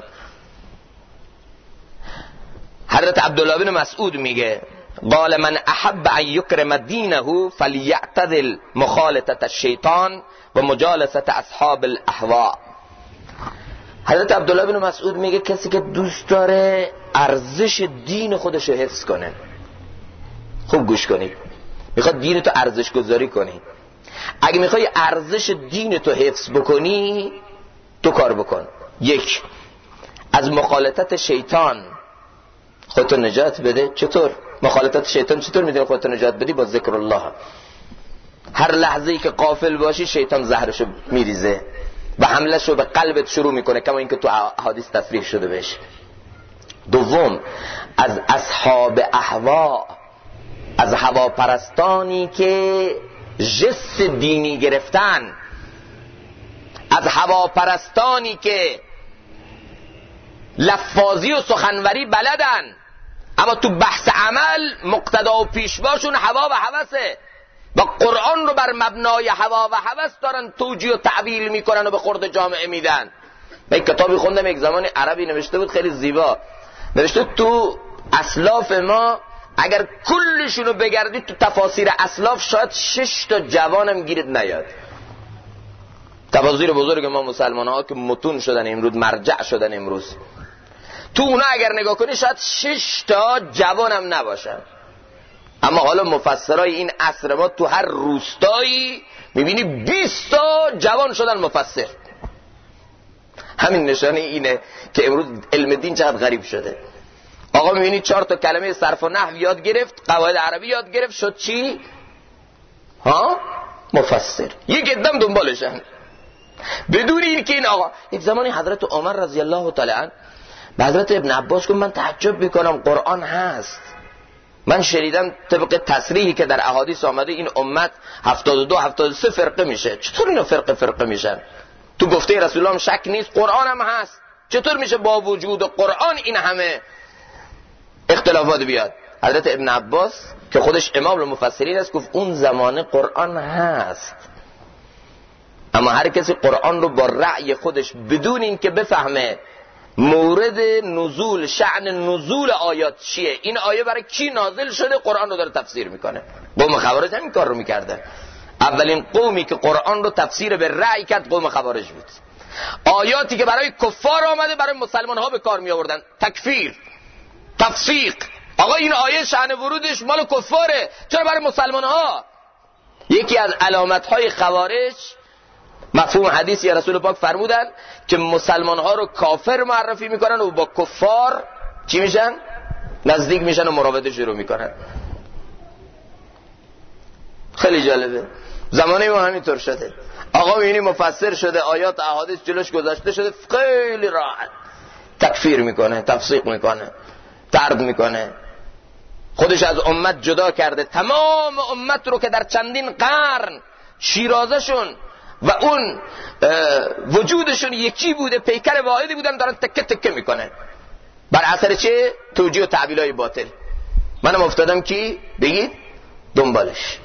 Speaker 1: حضرت عبدالله بن مسعود میگه قال من احب ان یکرم دینه فلیعتزل مخالطه الشیطان و مجالسه اصحاب الاهواء. حضرت عبدالله بن مسعود میگه کسی که دوست داره ارزش دین خودشو حفظ کنه، خوب گوش کنید، میخواد دین تو ارزش گذاری کنی، اگه میخوای ارزش دین تو حفظ بکنی تو کار بکن. یک، از مخالطت شیطان خودتو نجات بده. چطور؟ مخالطت شیطان چطور میتونی خودتو نجات بدی؟ با ذکر الله. هر لحظه‌ای که غافل باشی شیطان زهرشو میریزه و حملهشو به قلبت شروع میکنه، کما اینکه تو احادیث تصریح شده بشه. دوم، از اصحاب اهوا، از هواپرستانی که جس دینی گرفتن، از هواپرستانی که لفاظی و سخنوری بلدن اما تو بحث عمل مقتدا و پیشواشون هوا و هوسه و قرآن قرآن رو بر مبنای هوا و هوس دارن توجیه و تعبیل میکنن و به خورد جامعه میدن. من کتابی خوندم یک زمان عربی نوشته بود خیلی زیبا، نوشته تو اسلاف ما اگر کلشونو بگردید تو تفاسیر اسلاف شاید 6 تا جوانم گیرت نیاد. تفاسیر بزرگ ما مسلمان ها که متون شدن امروز، مرجع شدن امروز، تو اونا اگر نگاه کنی شاید 6 تا جوانم نباشن. اما حالا مفسرای این عصر ما تو هر روستایی میبینی 20 تا جوان شدن مفسر. همین نشانه اینه که امروز علم دین چقدر غریب شده. آقا میبینی 4 تا کلمه صرف و نحو یاد گرفت، قواعد عربی یاد گرفت، شد چی؟ مفسر. یک قدم دنبالشن بدون این که این آقا. یک زمانی حضرت عمر رضی الله تعالی عنه به حضرت ابن عباس گفت من تعجب میکنم قرآن هست، من شنیدم طبق تصریحی که در احادیث آمده این امت 72 73 فرقه میشه، چطور اینا فرقه میشن؟ تو گفته رسول الله شک نیست، قرآن هم هست، چطور میشه با وجود قرآن این همه اختلافات بیاد؟ حضرت ابن عباس که خودش امام المفسرین است گفت اون زمانه قرآن هست، اما هر کسی قرآن رو با رأی خودش بدون این که بفهمه مورد نزول، شأن نزول آیات چیه، این آیه برای کی نازل شده، قرآن رو داره تفسیر میکنه. قوم خوارج همین کار رو میکردن. اولین قومی که قرآن رو تفسیر به رأی کرد قوم خوارج بود. آیاتی که برای کفار آمده برای مسلمان ها به کار می آوردن. تکفیر، تفسیق. آقا این آیه شأن ورودش مال کفاره، چرا برای مسلمان ها؟ یکی از علامت های خوارج مفهوم حدیثی رسول پاک فرمودن که مسلمان ها رو کافر معرفی میکنن و با کفار چی میشن؟ نزدیک میشن و مراوده شروع میکنن. خیلی جالبه. زمانه ما همینطور شده. آقا میبینی مفسر شده، آیات احادیث جلوش گذاشته شده، خیلی راحت تکفیر میکنه، تفسیق میکنه، طرد میکنه، خودش از امت جدا کرده. تمام امت رو که در چندین قرن شیرازشون و اون وجودشون یکی بوده، پیکر واحدی بودن، دارن تکه تکه میکنه. بر اثر چه؟ توجیه و تعبیلای باطل. منم افتادم کی؟ بگید دنبالش.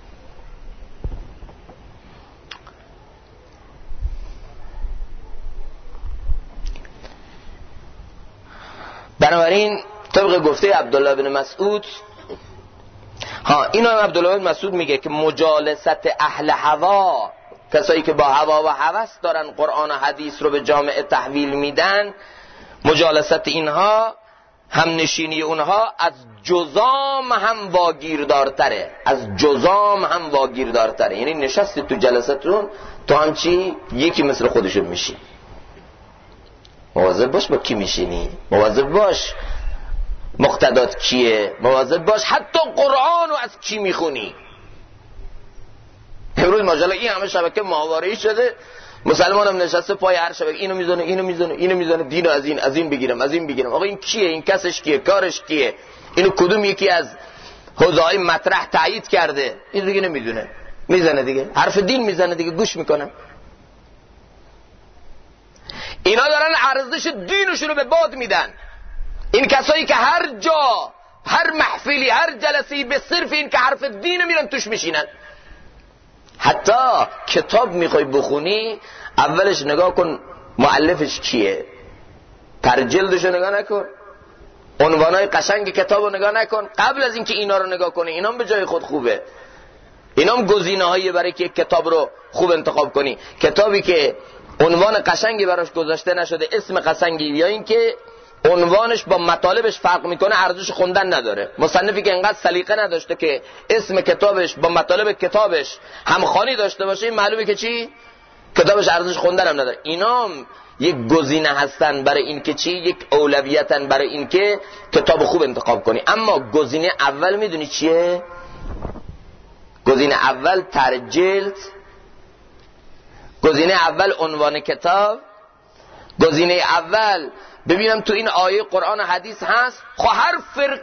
Speaker 1: بنابراین طبق گفته عبدالله بن مسعود، اینو هم عبدالله بن مسعود میگه که مجالست اهل هوا، کسایی که با هوا و هوس دارن قرآن و حدیث رو به جامعه تحویل میدن، مجالست اینها، هم نشینی اونها از جزام هم واگیردارتره، از جزام هم واگیردارتره. یعنی نشستی تو جلستون تو هم چی؟ یکی مثل خودشون میشی. مواظب باش با کی میشینی، مواظب باش مقتدات کیه، مواظب باش حتی قرآن رو از کی میخونی. امروز ماجرا این همه شبکه ماهواره‌ای شده، مسلمان هم نشسته پای هر شبکه اینو میزنه اینو میزنه اینو میزنه، دینو از این بگیرم از این بگیرم. آقا این کیه؟ این کسش کیه؟ کارش کیه؟ اینو کدوم یکی از حوزه‌های مطرح تایید کرده؟ این دیگه نمیدونه، میزنه دیگه، حرف دین میزنه دیگه، گوش میکنم. اینا دارن ارزش دینشون رو به باد میدن. این کسایی که هر جا، هر محفلی، هر جلسه‌ای به صرف این که حرف دین میرن توش میشینن. حتی کتاب میخوای بخونی اولش نگاه کن مؤلفش کیه، ترجلدشو نگاه نکن، عنوانای قشنگ کتابو نگاه نکن. قبل از اینکه اینا رو نگاه کنی، اینام به جای خود خوبه، اینام گزینه‌هایی برای که کتاب رو خوب انتخاب کنی. کتابی که عنوان قشنگی براش گذاشته نشده، اسم قشنگی، یا اینکه عنوانش با مطالبش فرق میکنه، ارزش خوندن نداره. مصنفی که انقدر سلیقه نداشته که اسم کتابش با مطالب کتابش همخوانی داشته باشه، این معلومه که چی؟ کتابش ارزش خوندن هم نداره. اینام یک گزینه هستن برای این که چی؟ یک اولویتن برای این که کتاب خوب انتخاب کنی. اما گزینه اول میدونی چیه؟ گزینه اول ترجلد، گزینه اول عنوان کتاب، گزینه اول ببینم تو این آیه قرآن و حدیث هست. خب هر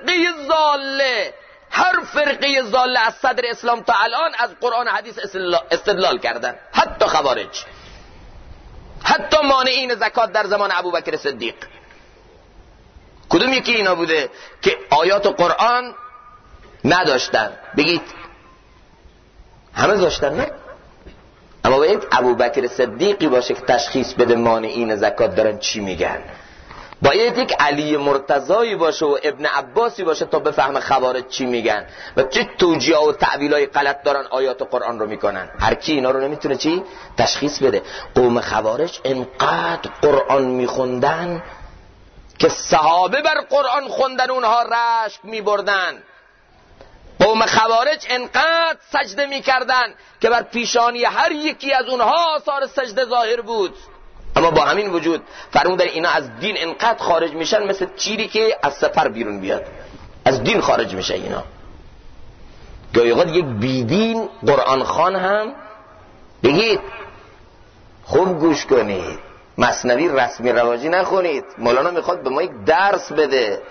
Speaker 1: فرقه ضاله از صدر اسلام تا الان از قرآن و حدیث استدلال کردن، حتی خوارج، حتی مانعین زکات در زمان ابوبکر صدیق. کدوم یکی اینا بوده که آیات قرآن نداشتن؟ بگید همه داشتن نه، اما باید ابوبکر صدیقی باشه که تشخیص بده مانعین زکات دارن چی میگن، باید یک علی مرتضایی باشه و ابن عباسی باشه تا بفهم خوارج چی میگن و چه توجیه و تعویلای غلط دارن آیات قرآن رو میکنن. هر کی اینا رو نمیتونه چی تشخیص بده. قوم خوارج انقدر قرآن میخوندن که صحابه بر قرآن خوندن اونها رشک میبردن. قوم خوارج انقدر سجده میکردن که بر پیشانی هر یکی از اونها آثار سجده ظاهر بود. اما با همین وجود فرمودن اینا از دین انقدر خارج میشن مثل تیری که از سپر بیرون بیاد، از دین خارج میشه اینا. گاهی اوقات یک بیدین قرآن خوان هم بگید خوب گوش کنید، مثنوی رسمی رواجی نخونید، مولانا میخواد به ما یک درس بده.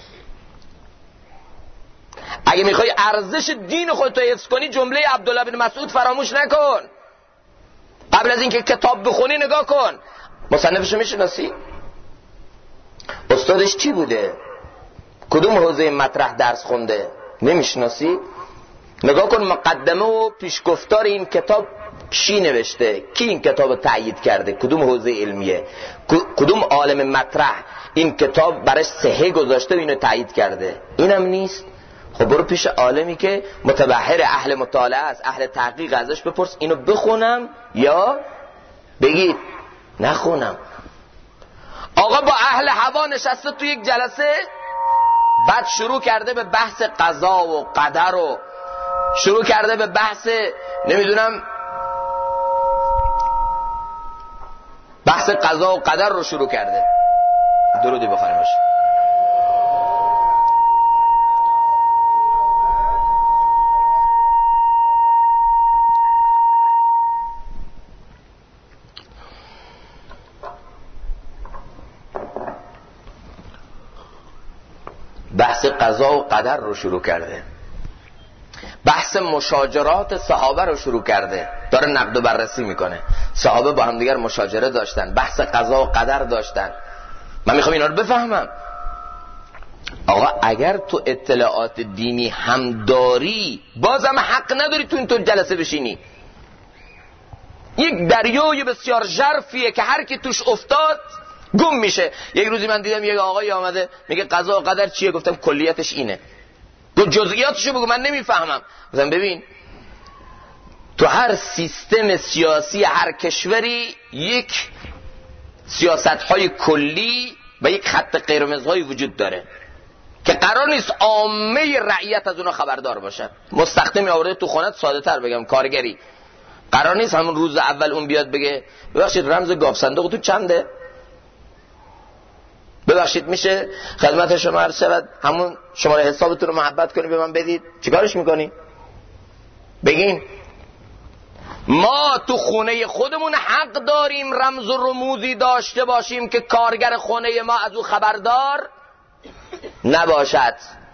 Speaker 1: اگه میخوای ارزش دین خودت حفظ کنی جمله عبدالله بن مسعود فراموش نکن. قبل از اینکه کتاب بخونی نگاه کن مصنفشو میشناسی؟ استادش چی بوده؟ کدوم حوزه مطرح درس خونده؟ نمیشناسی؟ نگاه کن مقدمه و پیشگفتار این کتاب کی نوشته؟ کی این کتاب تأیید کرده؟ کدوم حوزه علمیه؟ کدوم عالم مطرح این کتاب برای صحه گذاشته و اینو تأیید کرده؟ اینم نیست. خب برو پیش عالمی که متبحر اهل مطالعه است، اهل تحقیق، ازش بپرس اینو بخونم یا بگید نخونم. آقا با اهل هوا نشسته تو یک جلسه، بعد شروع کرده به بحث قضا و قدر و شروع کرده به بحث نمیدونم بحث قضا و قدر رو شروع کرده. درودی بخواریمش. بحث قضا و قدر رو شروع کرده، بحث مشاجرات صحابه رو شروع کرده، داره نقد و بررسی میکنه. صحابه با هم دیگر مشاجره داشتن، بحث قضا و قدر داشتن. من میخوام اینا رو بفهمم. آقا اگر تو اطلاعات دینی هم داری بازم حق نداری تو این جلسه بشینی. یک دریای بسیار ژرفیه که هر کی توش افتاد گم میشه. یک روزی من دیدم یک آقایی آمده میگه قضا و قدر چیه؟ گفتم کلیتش اینه. گفت جزئیاتشو بگو من نمیفهمم. گفتم ببین تو هر سیستم سیاسی هر کشوری یک سیاست‌های کلی و یک خط قرمزهای وجود داره که قرار نیست عامه رعیت از اونها خبردار باشن. مستخدمی آورده تو خونت، ساده تر بگم کارگری، قرار نیست همون روز اول اون بیاد بگه ببخشید رمز گاو صندوق تو چنده؟ ببخشید میشه خدمت شما عرض شود همون شماره حسابتون رو محبت کنی به من بدید؟ چیکارش میکنی؟ بگین. ما تو خونه خودمون حق داریم رمز و رموزی داشته باشیم که کارگر خونه ما از او خبردار نباشد.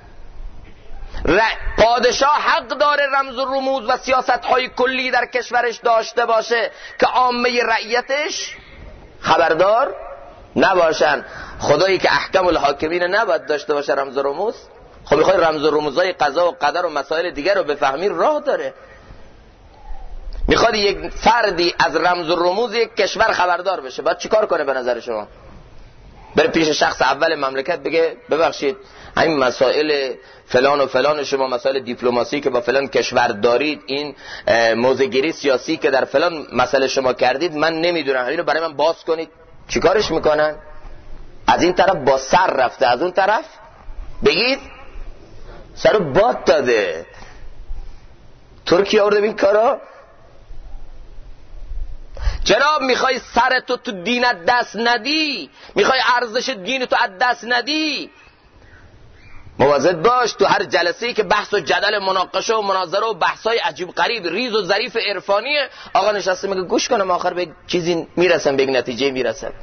Speaker 1: پادشاه حق داره رمز و رموز و سیاست‌های کلی در کشورش داشته باشه که عامه رعیتش خبردار نباشن. خدایی که احکم الحاکمین نباید داشته باشه رمز و رموز؟ خب میخوای رمز و رموزهای قضا و قدر و مسائل دیگر رو بفهمی راه داره. میخواد یک فردی از رمز و رموز یک کشور خبردار بشه باید چیکار کنه به نظر شما؟ بره پیش شخص اول مملکت بگه ببخشید همین مسائل فلان و فلان شما، مسائل دیپلماسی که با فلان کشور دارید، این موضع‌گیری سیاسی که در فلان مسئله شما کردید من نمیدونم، اینو برای من باز کنید. چیکارش میکنن؟ از این طرف با سر رفته، از اون طرف بگید سر باد داده. ترکیه آورده این کارا. چرا میخوای سرتو تو دینت دست ندی؟ میخوای ارزش دینتو از دست ندی؟ مواظب باش تو هر جلسه‌ای که بحث و جدل مناقشه و مناظره و بحثای عجیب غریب ریز و ظریف عرفانیه، آقا نشسته میگه گوش کنم آخر به چیزی میرسم، به نتیجه میرسم.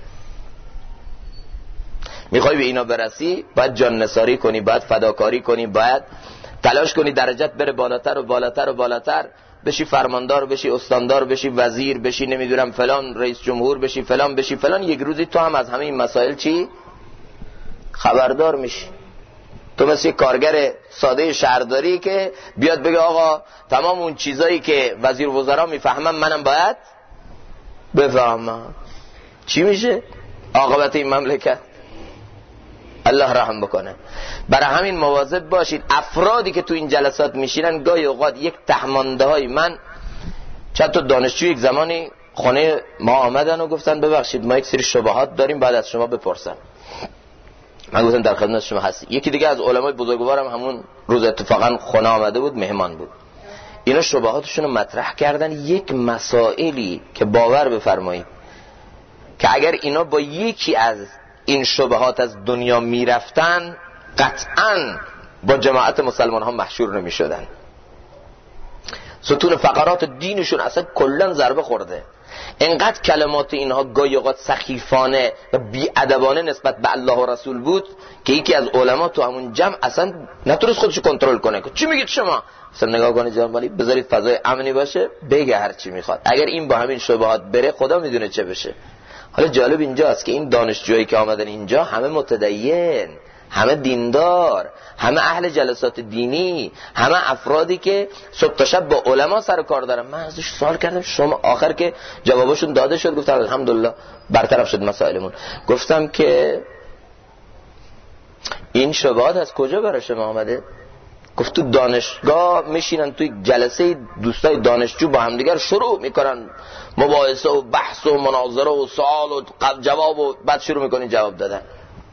Speaker 1: میخوای به اینا برسی باید جان نثاری کنی، باید فداکاری کنی، باید تلاش کنی درجت بره بالاتر و بالاتر و بالاتر، بشی فرماندار، بشی استاندار، بشی وزیر، بشی نمیدونم فلان رئیس جمهور، بشی فلان بشی فلان. یک روزی تو هم از همه این مسائل چی خبردار میشی. تو مثل یک کارگر ساده شهرداری که بیاد بگه آقا تمام اون چیزایی که وزیر وزرا میفهمم منم باید بفهمم. چی میشه عاقبت این مملکت؟ الله رحم بکنه. برای همین مواظب باشید. افرادی که تو این جلسات میشینن گاهی اوقات یک تهمانده های، من چند تا دانشجو یک زمانی خونه ما آمدن و گفتن ببخشید ما یک سری شبهات داریم بعد از شما بپرسم. من گفتم در خدمت شما هستی. یکی دیگه از علمای بزرگوارم همون روز اتفاقا خونه آمده بود، مهمان بود. اینا شبهاتشون رو مطرح کردن، یک مسائلی که باور بفرمایید که اگر اینا با یکی از این شبهات از دنیا میرفتن قطعاً با جماعت مسلمان ها محشور نمی شدن. ستون فقرات دینشون اصلا کلن ضربه خورده. انقدر کلمات اینها گاهی اوقات سخیفانه و بی‌ادبانه نسبت به الله و رسول بود که یکی از علما تو همون جمع اصلا نتونست خودشو کنترل کنه. چی میگید شما؟ اصلا نگاه کنید جناب علی، بذارید فضای امنی باشه بگه هر چی میخواد. اگر این با همین شبهات بره خدا میدونه چه بشه. حالا جالب اینجاست که این دانشجویی که آمدن اینجا همه متدین، همه دیندار، همه اهل جلسات دینی، همه افرادی که صبح تا شب با علما سر کار دارن. من ازش سوال کردم شما، آخر که جوابشون داده شد گفتم الحمدلله برطرف شد مسائلمون. گفتم که این شبهات از کجا برای شما آمده؟ گفت تو دانشگاه میشینن توی جلسه دوستای دانشجو با همدیگر شروع میکنن مباحثه و بحث و مناظره و سوال و جواب و بعد شروع میکنین جواب دادن.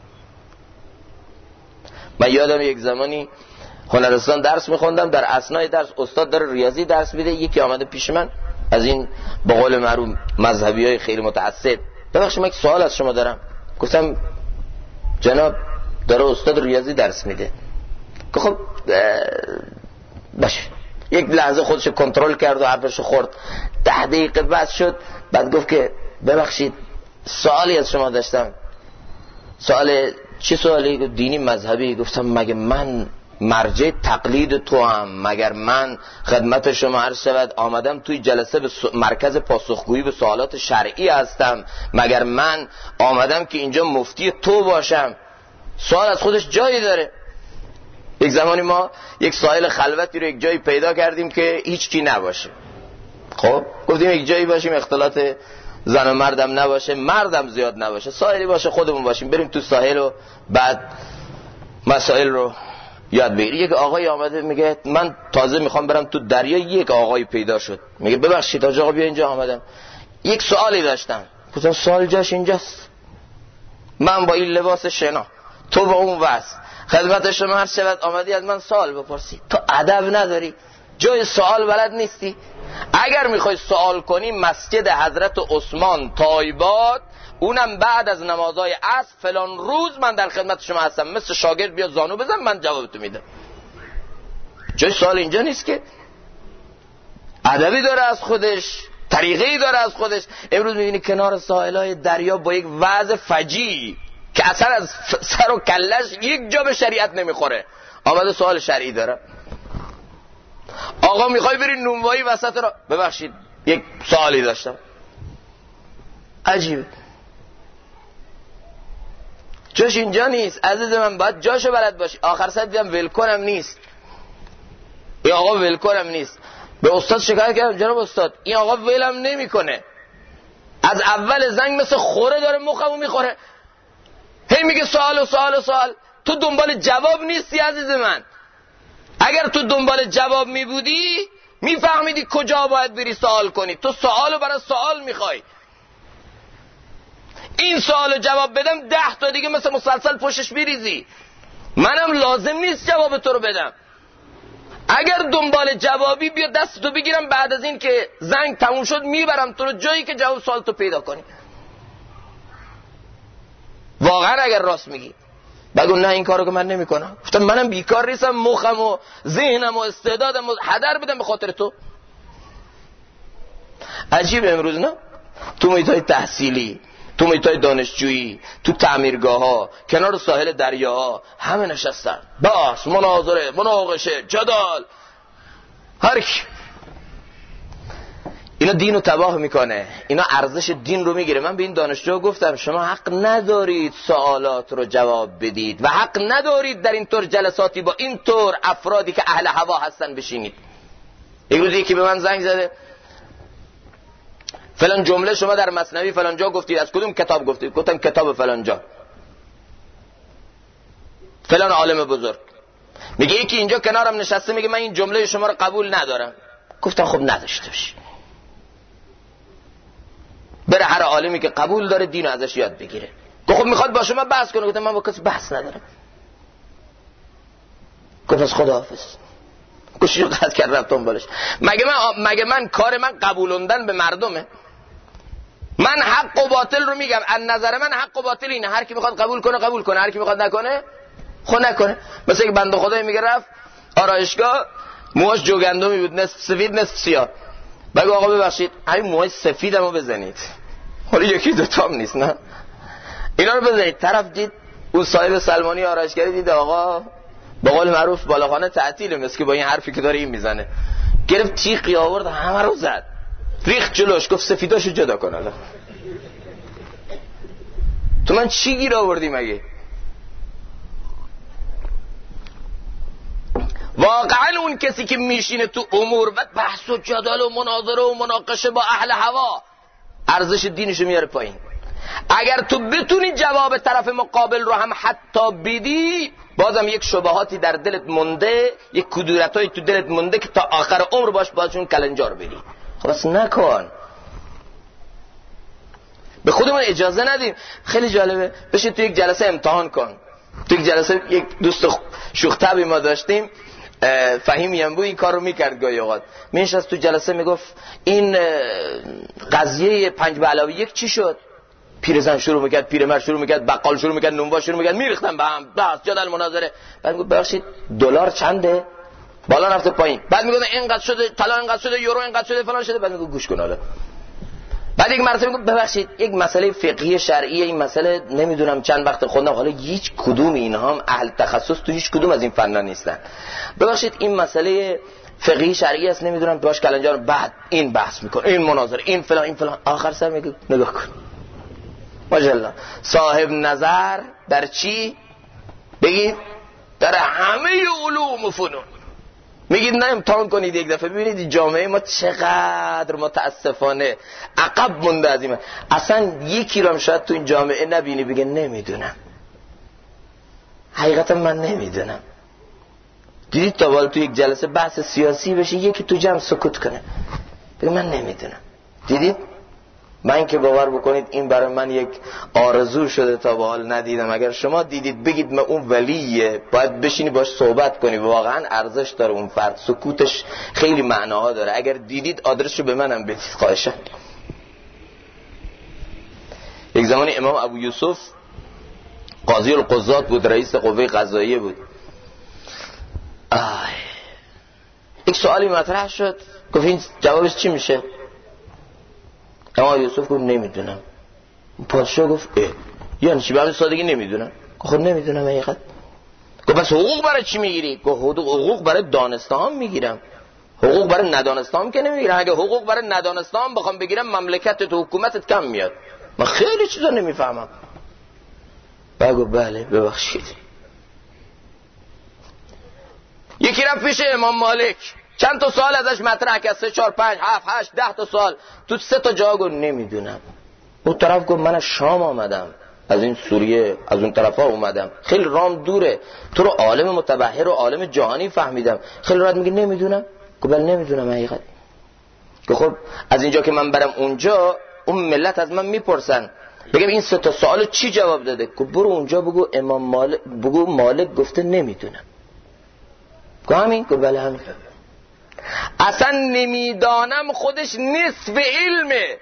Speaker 1: من یادم یک زمانی هنرستان درس میخوندم، در اثنای درس استاد داره ریاضی درس میده، یکی آمده پیش من از این به قول معروف مذهبی های خیلی متعصب، ببخشید من یک سوال از شما دارم. گفتم جناب داره استاد ریاضی درس میده. خب باشه. یک لحظه خودش کنترل کرد و حرفش خورد. 10 دقیقه بعد شد، بعد گفت که ببخشید سوالی از شما داشتم. سوال چه سوالی؟ دینی مذهبی. گفتم مگه من مرجع تقلید تو هم؟ مگر من خدمت شما عرض شود آمدم توی جلسه به مرکز پاسخگویی به سوالات شرعی هستم؟ مگر من آمدم که اینجا مفتی تو باشم؟ سوال از خودش جایی داره. یک زمانی ما یک ساحل خلوتی رو یک جایی پیدا کردیم که هیچ کی نباشه. خب گفتیم یک جایی باشیم اختلاط زن و مردم نباشه، مردم زیاد نباشه، ساحلی باشه خودمون باشیم، بریم تو ساحل و بعد مسائل رو یاد بگیریم. یک آقای آمده میگه من تازه میخوام برم تو دریا. یک آقای پیدا شد میگه ببخشید آقا بیا اینجا آمدم یک سوالی داشتم. گفتم سوال جاش اینجاست، من با این لباس شنا تو با اون وضع خدمت شما هر شود آمدی از من سوال بپرسی، تو ادب نداری، جای سوال بلد نیستی. اگر میخوای سوال کنی مسجد حضرت عثمان تایباد، اونم بعد از نمازهای عصر فلان روز من در خدمت شما هستم، مثل شاگرد بیا زانو بزن من جوابتو میدم. جای سوال اینجا نیست که. ادبی داره از خودش، طریقه‌ای داره از خودش. امروز میبینی کنار ساحل‌های دریا با یک وضع فجیع که اصلا از سر و کلش یک جا به شریعت نمیخوره آمده سوال شرعی داره. آقا میخوای بری نونوایی وسط را ببخشید یک سوالی داشتم. عجیبه، جاش اینجا نیست عزیز من، باید جاشو بلد باشی. آخر سر دیدم ولکنم نیست، این آقا ولکنم نیست. به استاد شکایت کردم جناب استاد این آقا ولم نمیکنه، از اول زنگ مثل خوره داره مخمو میخوره، هی میگه سوال و سوال و سوال. تو دنبال جواب نیستی عزیز من. اگر تو دنبال جواب میبودی میفهمیدی کجا باید بری سوال کنی. تو سوالو برای سوال میخوای. این سوالو جواب بدم 10 تا دیگه مثل مسلسل پشتش میریزی، منم لازم نیست جواب تو رو بدم. اگر دنبال جوابی بیا دستتو بگیرم بعد از این که زنگ تموم شد میبرم تو رو جایی که جواب سوال تو پیدا کنی. واقعا اگر راست میگی بگو نه این کارو که من نمیکنم. گفتم منم بیکار نیستم، مخم و ذهنم و استعدادم و هدر بدم به خاطر تو. عجیب امروز نه، تو محیطای تحصیلی، تو محیطای دانشجویی، تو تعمیرگاه ها، کنار ساحل دریا همه نشستن، بحث، مناظره، مناقشه، جدال، هر کی. اینا دین رو تباه میکنه، اینا ارزش دین رو میگیره. من به این دانشجو گفتم شما حق ندارید سوالات رو جواب بدید و حق ندارید در این طور جلساتی با این طور افرادی که اهل هوا هستن بشینید. یک روز یکی به من زنگ زده، فلان جمله شما در مثنوی فلان جا گفتید، از کدوم کتاب گفتید؟ گفتم کتاب فلان جا، فلان عالم بزرگ. میگه یکی اینجا کنارم نشسته میگه من این جمله شما رو قبول ندارم. گفتم خب نداشته باشی، بره هر عالمی که قبول داره دین ازش یاد بگیره. گفت خب میخواد با شما بحث کنه. گفتم من با کسی بحث ندارم. گفت پس خداحافظ. گوشیو قطع کرد رفت دنبالش. مگه من کار من قبولوندن به مردمه؟ من حق و باطل رو میگم، از نظر من حق و باطل اینه، هر کی میخواد قبول کنه قبول کنه، هر کی میخواد نکنه خود نکنه. مثلا یک بنده خدایی میگه رفت آرایشگاه، موهاش جوگندمی بود، نصف سفید نصف سیاه. بگو آقا ببخشید همین موهای سفیدمو بزنید. حالا یکی دوتام نیست نه، اینا رو بزنید. طرف دید اون صاحب سلمانی آرایشگری دید آقا به قول معروف بالاخانه تعطیله، مثل که با این حرفی که داره این میزنه، گرفت تیغی آورد همه رو زد، ریخت جلوش، گفت سفیداشو جدا کن. حالا تو من چی گیر آوردی مگه؟ واقعا اون کسی که میشینه تو امور و بحث و جدال و مناظره و مناقشه با اهل هوا ارزش دینشو میاره پایین. اگر تو بتونی جواب طرف مقابل رو هم حتی بدی، بازم یک شبهاتی در دلت مونده، یک کدورتایی تو دلت مونده که تا آخر عمر باشون کلنجار بدی. خب بس نکن، به خودمون اجازه ندیم. خیلی جالبه، بشید تو یک جلسه امتحان کن. تو یک جلسه یک دوست شوخ طبعی ما داشتیم، فهیم ینبو این کار رو میکرد گاهی اوقات، میشست تو جلسه میگفت این قضیه 5+1 چی شد؟ پیرزن شروع میکرد، پیرمرد شروع میکرد، بقال شروع میکرد، نونوا شروع میکرد، میریختن به هم، بحث جدل مناظره. بعد میگفت ببخشید دلار چنده؟ بالا رفته پایین. بعد میگفت اینقدر شده، طلا اینقدر شده، یورو اینقدر شده، فلان شده. بعد میگفت گوش کن حالا. بعد یک مرتبه میگفت ببخشید یک مسئله فقهی شرعی، این مسئله نمیدونم چند وقت خوندم، حالا هیچ کدوم اینها هم اهل تخصص تو هیچ کدوم از این فنا نیستن، ببخشید این مسئله فقهی شرعی است، نمیدونم باش کلنجار. بعد این بحث میکنه، این مناظره، این فلان این فلان. آخر سر میگه نگاه کن ماشاءالله صاحب نظر در چی؟ بگید در همه علوم و فنون. میگید نه امتحان کنید یک دفعه ببینید جامعه ما چقدر متاسفانه عقب مونده از این. اصلا یکی رو هم شاید تو این جامعه نبینی بگه نمیدونم، حقیقتا من نمیدونم. دیدید تا بالا تو یک جلسه بحث سیاسی بشه یکی تو جمع سکوت کنه بگه من نمیدونم؟ دیدید؟ من که باور بکنید این برای من یک آرزو شده تا به حال ندیدم. اگر شما دیدید بگید من اون ولیه، باید بشینی باش صحبت کنی، واقعا ارزش داره اون فرد، سکوتش خیلی معناها داره. اگر دیدید آدرسشو به منم بدید خواهشاً. یک زمانی امام ابو یوسف قاضی القضات بود، رئیس قوه قضاییه بود. یک سوالی مطرح شد، گفت این جوابش چی میشه؟ امام یوسف گفت نمیدونم. پادشاه گفت یعنی چی؟ به سادگی نمیدونم. گفت نمیدونم حقیقت. گفت پس حقوق برای چی میگیری؟ گفت حقوق برای دانستان میگیرم، حقوق برای ندانستان که نمیگیرم. اگه حقوق برای ندانستان بخوام بگیرم مملکتت و حکومتت کم میاد، من خیلی چیزا نمیفهمم. بگو بله ببخشید. یکی رفت پیش امام مالک، چند تا سوال ازش مطرح کرد، 3 4 5 7 8 10 تا سوال، تو 3 تا جا گفت نمیدونم. اون طرف گفت من از شام آمدم، از این سوریه از اون طرفا اومدم، خیلی رام دوره، تو رو عالم متبحر و عالم جهانی فهمیدم، خیلی راحت میگی نمیدونم. گفت بله نمیدونم حقیقت. گفت خب از اینجا که من برم اونجا اون ملت از من میپرسن بگم این 3 تا سوال چی جواب داده؟ گفت برو اونجا بگو امام مالک، بگو مالک گفته نمیدونم. گفت همین؟ گفت بله همین. اصلا نمیدانم خودش نصف علمه.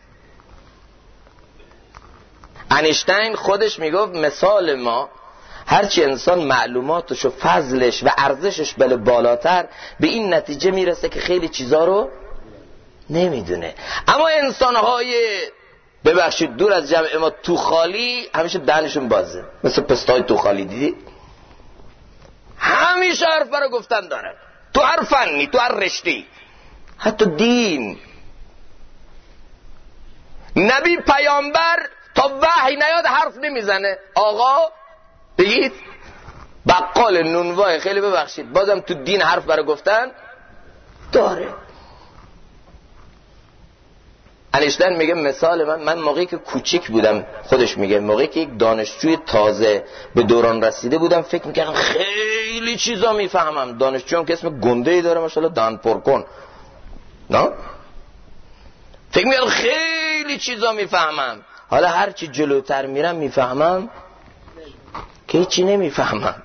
Speaker 1: انیشتین خودش میگفت مثال ما هرچی انسان معلوماتش و فضلش و ارزشش بله بالاتر، به این نتیجه میرسه که خیلی چیزا رو نمیدونه. اما انسانهای ببخشید دور از جمع ما تو خالی همیشه دهنشون بازه، مثل پستای تو خالی. دیدی؟ همیشه حرف برای گفتن دارن، تو هر فنی، تو هر رشته‌ای، حتی دین. نبی پیامبر تا وحی نیاد حرف نمیزنه. آقا بگید بقال نونوای خیلی ببخشید بازم تو دین حرف برای گفتن داره. انیشتین میگه مثال من موقعی که کوچیک بودم، خودش میگه موقعی که یک دانشجوی تازه به دوران رسیده بودم فکر میکردم خیلی چیزا میفهمم. دانشجویم که اسم گنده‌ای داره ماشاءالله دان پر کن، نه فکر میکردم خیلی چیزا میفهمم. حالا هر چی جلوتر میرم میفهمم که هیچی نمیفهمم.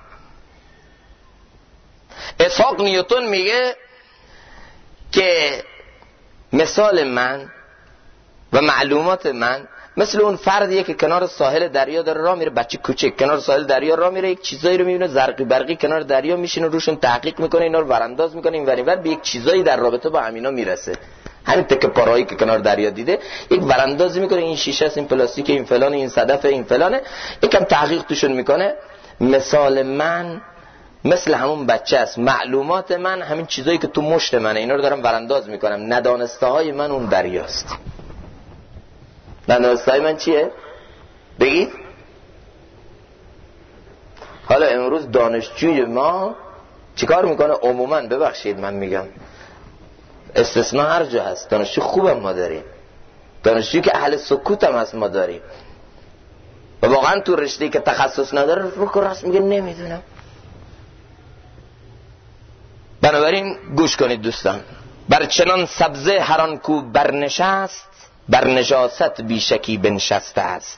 Speaker 1: اسحاق نیوتن میگه که مثال من و معلومات من مثل اون فردیه که کنار ساحل دریا داره راه میره، بچه کوچک کنار ساحل دریا راه میره، یک چیزایی رو میبینه زرقی برقی کنار دریا میشینه روشون تحقیق میکنه، اینا رو ورانداز میکنه، این ور به یک چیزایی در رابطه با همینا میرسه. همین تکه پارایی که کنار دریا دیده یک وراندازی میکنه، این شیشه است، این پلاستیک، این فلان، این صدف، این فلانه، یکم تحقیق توشون میکنه. مثال من مثل همون بچه است، معلومات من همین چیزایی که تو مشت منه، اینا رو دارم ورانداز میکنم. ندانسته های من اون دریاست. ندانسته های من چیه؟ بگید. حالا امروز دانشجوی ما چیکار میکنه؟ عموما ببخشید من میگم استثناء هر جا هست، دانشجو خوبم ما داریم، دانشجویی که اهل سکوت هم هست ما داریم و واقعا تو رشته‌ای که تخصص نداره رو که راست میگه نمیدونم. بنابراین گوش کنید دوستان، بر چنان سبزه هر آن کو برنشست، بر نجاست بیشکی بنشسته است.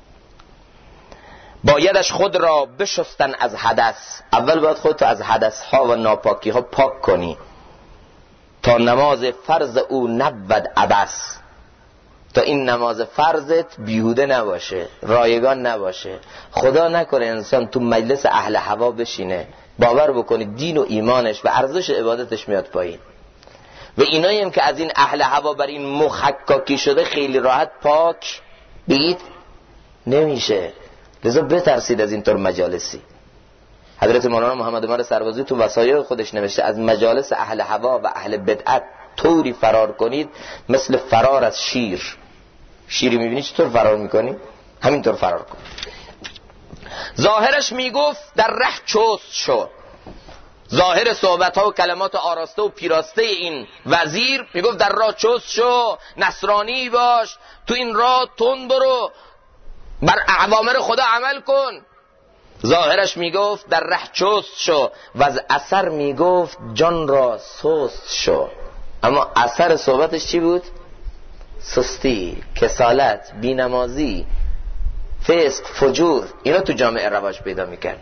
Speaker 1: بایدش خود را بشستن از حدث. اول باید خودت از حدث ها و ناپاکی ها پاک کنی تا نماز فرض او نبود عبث، تا این نماز فرضت بیهوده نباشه، رایگان نباشه. خدا نکنه انسان تو مجلس اهل هوا بشینه، باور بکنید دین و ایمانش و ارزش عبادتش میاد پایین. و اینایی هم که از این اهل هوا بر این مخکاکی شده خیلی راحت پاک بگید نمیشه. لذا بترسید از اینطور مجالسی. حضرت مولانا محمد عمر سربازی تو وصایا خودش نوشته از مجالس اهل هوا و اهل بدعت طوری فرار کنید مثل فرار از شیر. شیری میبینی چطور فرار میکنی؟ همینطور فرار کن. ظاهرش میگفت در ره چست شو. ظاهر صحبت ها و کلمات آراسته و پیراسته این وزیر میگفت در راه چست شو، نصرانی باش، تو این راه تند برو، بر اوامر خدا عمل کن. ظاهرش میگفت در ره چست شو و از اثر میگفت جان را سست شو. اما اثر صحبتش چی بود؟ سستی، کسالت، بینمازی، فسق، فجور. اینا تو جامعه رواج پیدا میکرد.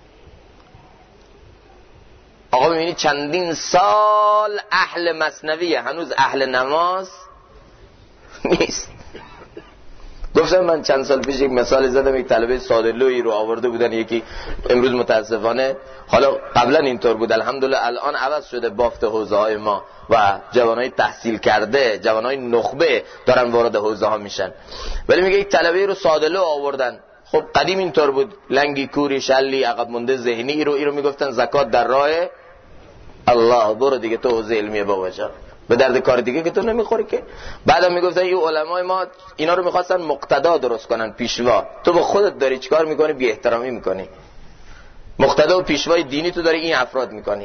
Speaker 1: آقا میبینید چندین سال اهل مثنویه، هنوز اهل نماز نیست. گفتم من چند سال پیش یک مثال زدم، یک طلبه ساده لویی رو آورده بودن، یکی امروز متاسفانه، حالا قبلا اینطور بود الحمدلله الان عوض شده، بافت حوزه های ما و جوانای تحصیل کرده، جوانای نخبه دارن وارد حوزه ها میشن، ولی میگه یک طلبه رو ساده لو آوردن. خب قدیم اینطور بود، لنگی، کوری، شلی، عقب مونده ذهنی، ایرو میگفتن زکات در راه الله، برو دیگه تو حوزه علمیه بابا جان، به درد کار دیگه که تو نمیخوری که. بعدم میگفتن این علمای ما اینا رو میخواستن مقتدا درست کنن، پیشوا. تو با خودت داری چیکار میکنی؟ بی احترامی میکنی. مقتدا و پیشوای دینی تو داری این افراد میکنی.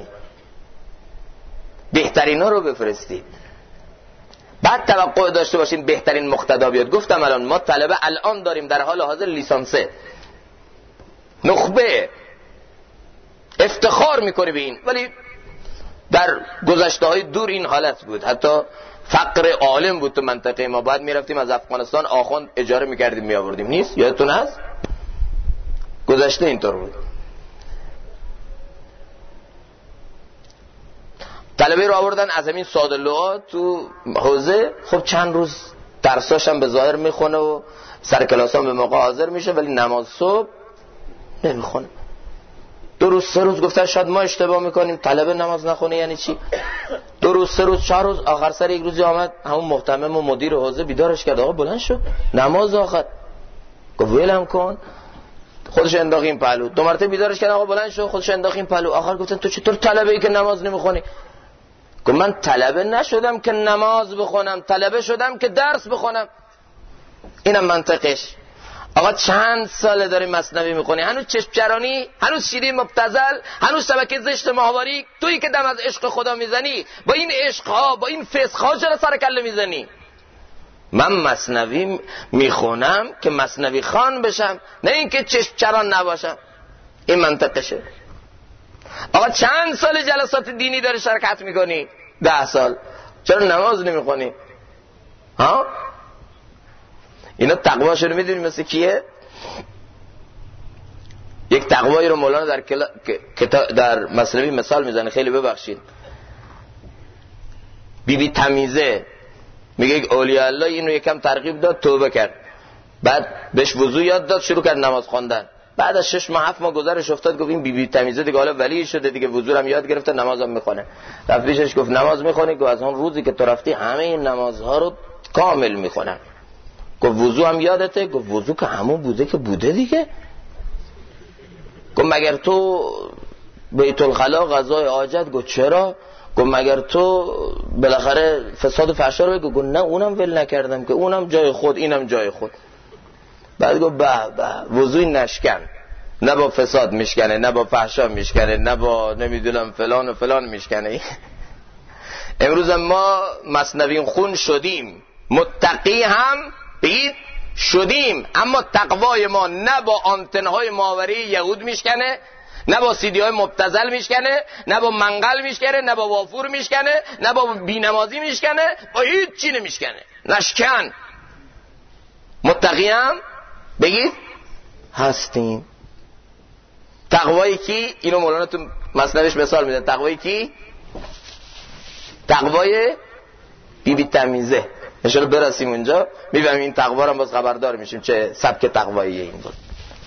Speaker 1: بهترینا رو بفرستید، بعد توقع داشته باشین بهترین مقتدا بیاد. گفتم الان ما طلبه الان داریم در حال حاضر لیسانسه، نخبه، افتخار میکنی به این، ولی در گذشته های دور این حالت بود. حتی فقر عالم بود تو منطقه ما، باید میرفتیم از افغانستان آخوند اجاره میکردیم میآوردیم. نیست؟ یادتون هست؟ گذشته اینطور بود. طلبه رو آوردن از همین ساده لوها تو حوزه. خب چند روز درساش هم به ظاهر میخونه و سر کلاس هم به موقع حاضر میشه، ولی نماز صبح نمیخونه. 2 روز 3 روز گفتن شاید ما اشتباه میکنیم، طلبه نماز نخونه یعنی چی؟ 2 روز 3 روز 4 روز، آخر سر یک روزی آمد همون محتمم و مدیر حوزه بیدارش کرد، آقا بلند شو نماز آخر. گفت ولم کن، خودش انداخیم پهلو. 2 مرتبه بیدارش کرد، آقا بلند شو، خودش انداخیم پهلو. آخر گفتن تو چطور طلبه ای که نماز نمیخونی؟ گفت من طلبه نشدم که نماز بخونم، طلبه شدم که درس بخونم. اینم منطقش. آقا چند ساله داری مثنوی میخونی، هنوز چشم چرانی، هنوز شیرین مبتذل، هنوز شبکه زشت ماهواری، تویی که دم از عشق خدا میزنی، با این عشقها با این فسقها چرا سر کله میزنی؟ من مثنوی میخونم که مثنوی خان بشم، نه اینکه چشم چران نباشم. این منطقشه. آقا چند سال جلسات دینی داری شرکت میکنی؟ 10 سال. چرا نماز نمیخونی؟ ها؟ اینا تقواشو رو میدونی مثل کیه؟ یک تقوایی رو مولانا در مثنوی مثال میزنه، خیلی ببخشید. بی تمیزه میگه یک اولیاء الله اینو یکم ترغیب داد، توبه کرد، بعد بهش وضو یاد داد، شروع کرد نماز خواندن. بعد از 6 ماه 7 ماه گذرش افتاد، گفت این بی تمیزه دیگه حالا ولی شده دیگه، وضو هم یاد گرفته، نمازم میخونه. رفت پیشش گفت نماز میخونی؟ گفت از اون روزی که تو رفتی همه این نمازها رو کامل میخونم. گفت وضو هم یادته؟ گفت وضو که همون بوده که بوده دیگه. گفت مگر تو بیت الخلا غذای حاجت؟ گفت چرا؟ گفت مگر تو بالاخره فساد و فحشا رو بگو؟ گفت نه اونم ول نکردم که، اونم جای خود اینم جای خود. بعد گفت به وضوی نشکن، نه با فساد میشکنه، نه با فحشا میشکنه، نه با نمیدونم فلان و فلان میشکنه. امروز ما مثنوی خون شدیم، متقی هم بگید شدیم، اما تقوای ما نه با آنتنهای ماهواره یهود میشکنه، نه با سیدی های مبتذل میشکنه، نه با منقل میشکنه، نه با وافور میشکنه، نه با بینمازی میشکنه، با هیچ چی نمیشکنه. نشکن. متقی هم بگید هستیم. تقوای کی؟ اینو مولانا تو مثنویش مثال میده. تقوای کی؟ تقوای بی تمیزه. انشاءالله برسیم اونجا میفهمیم این تقوا رو باز خبردار میشیم چه سبک تقواییه این بود.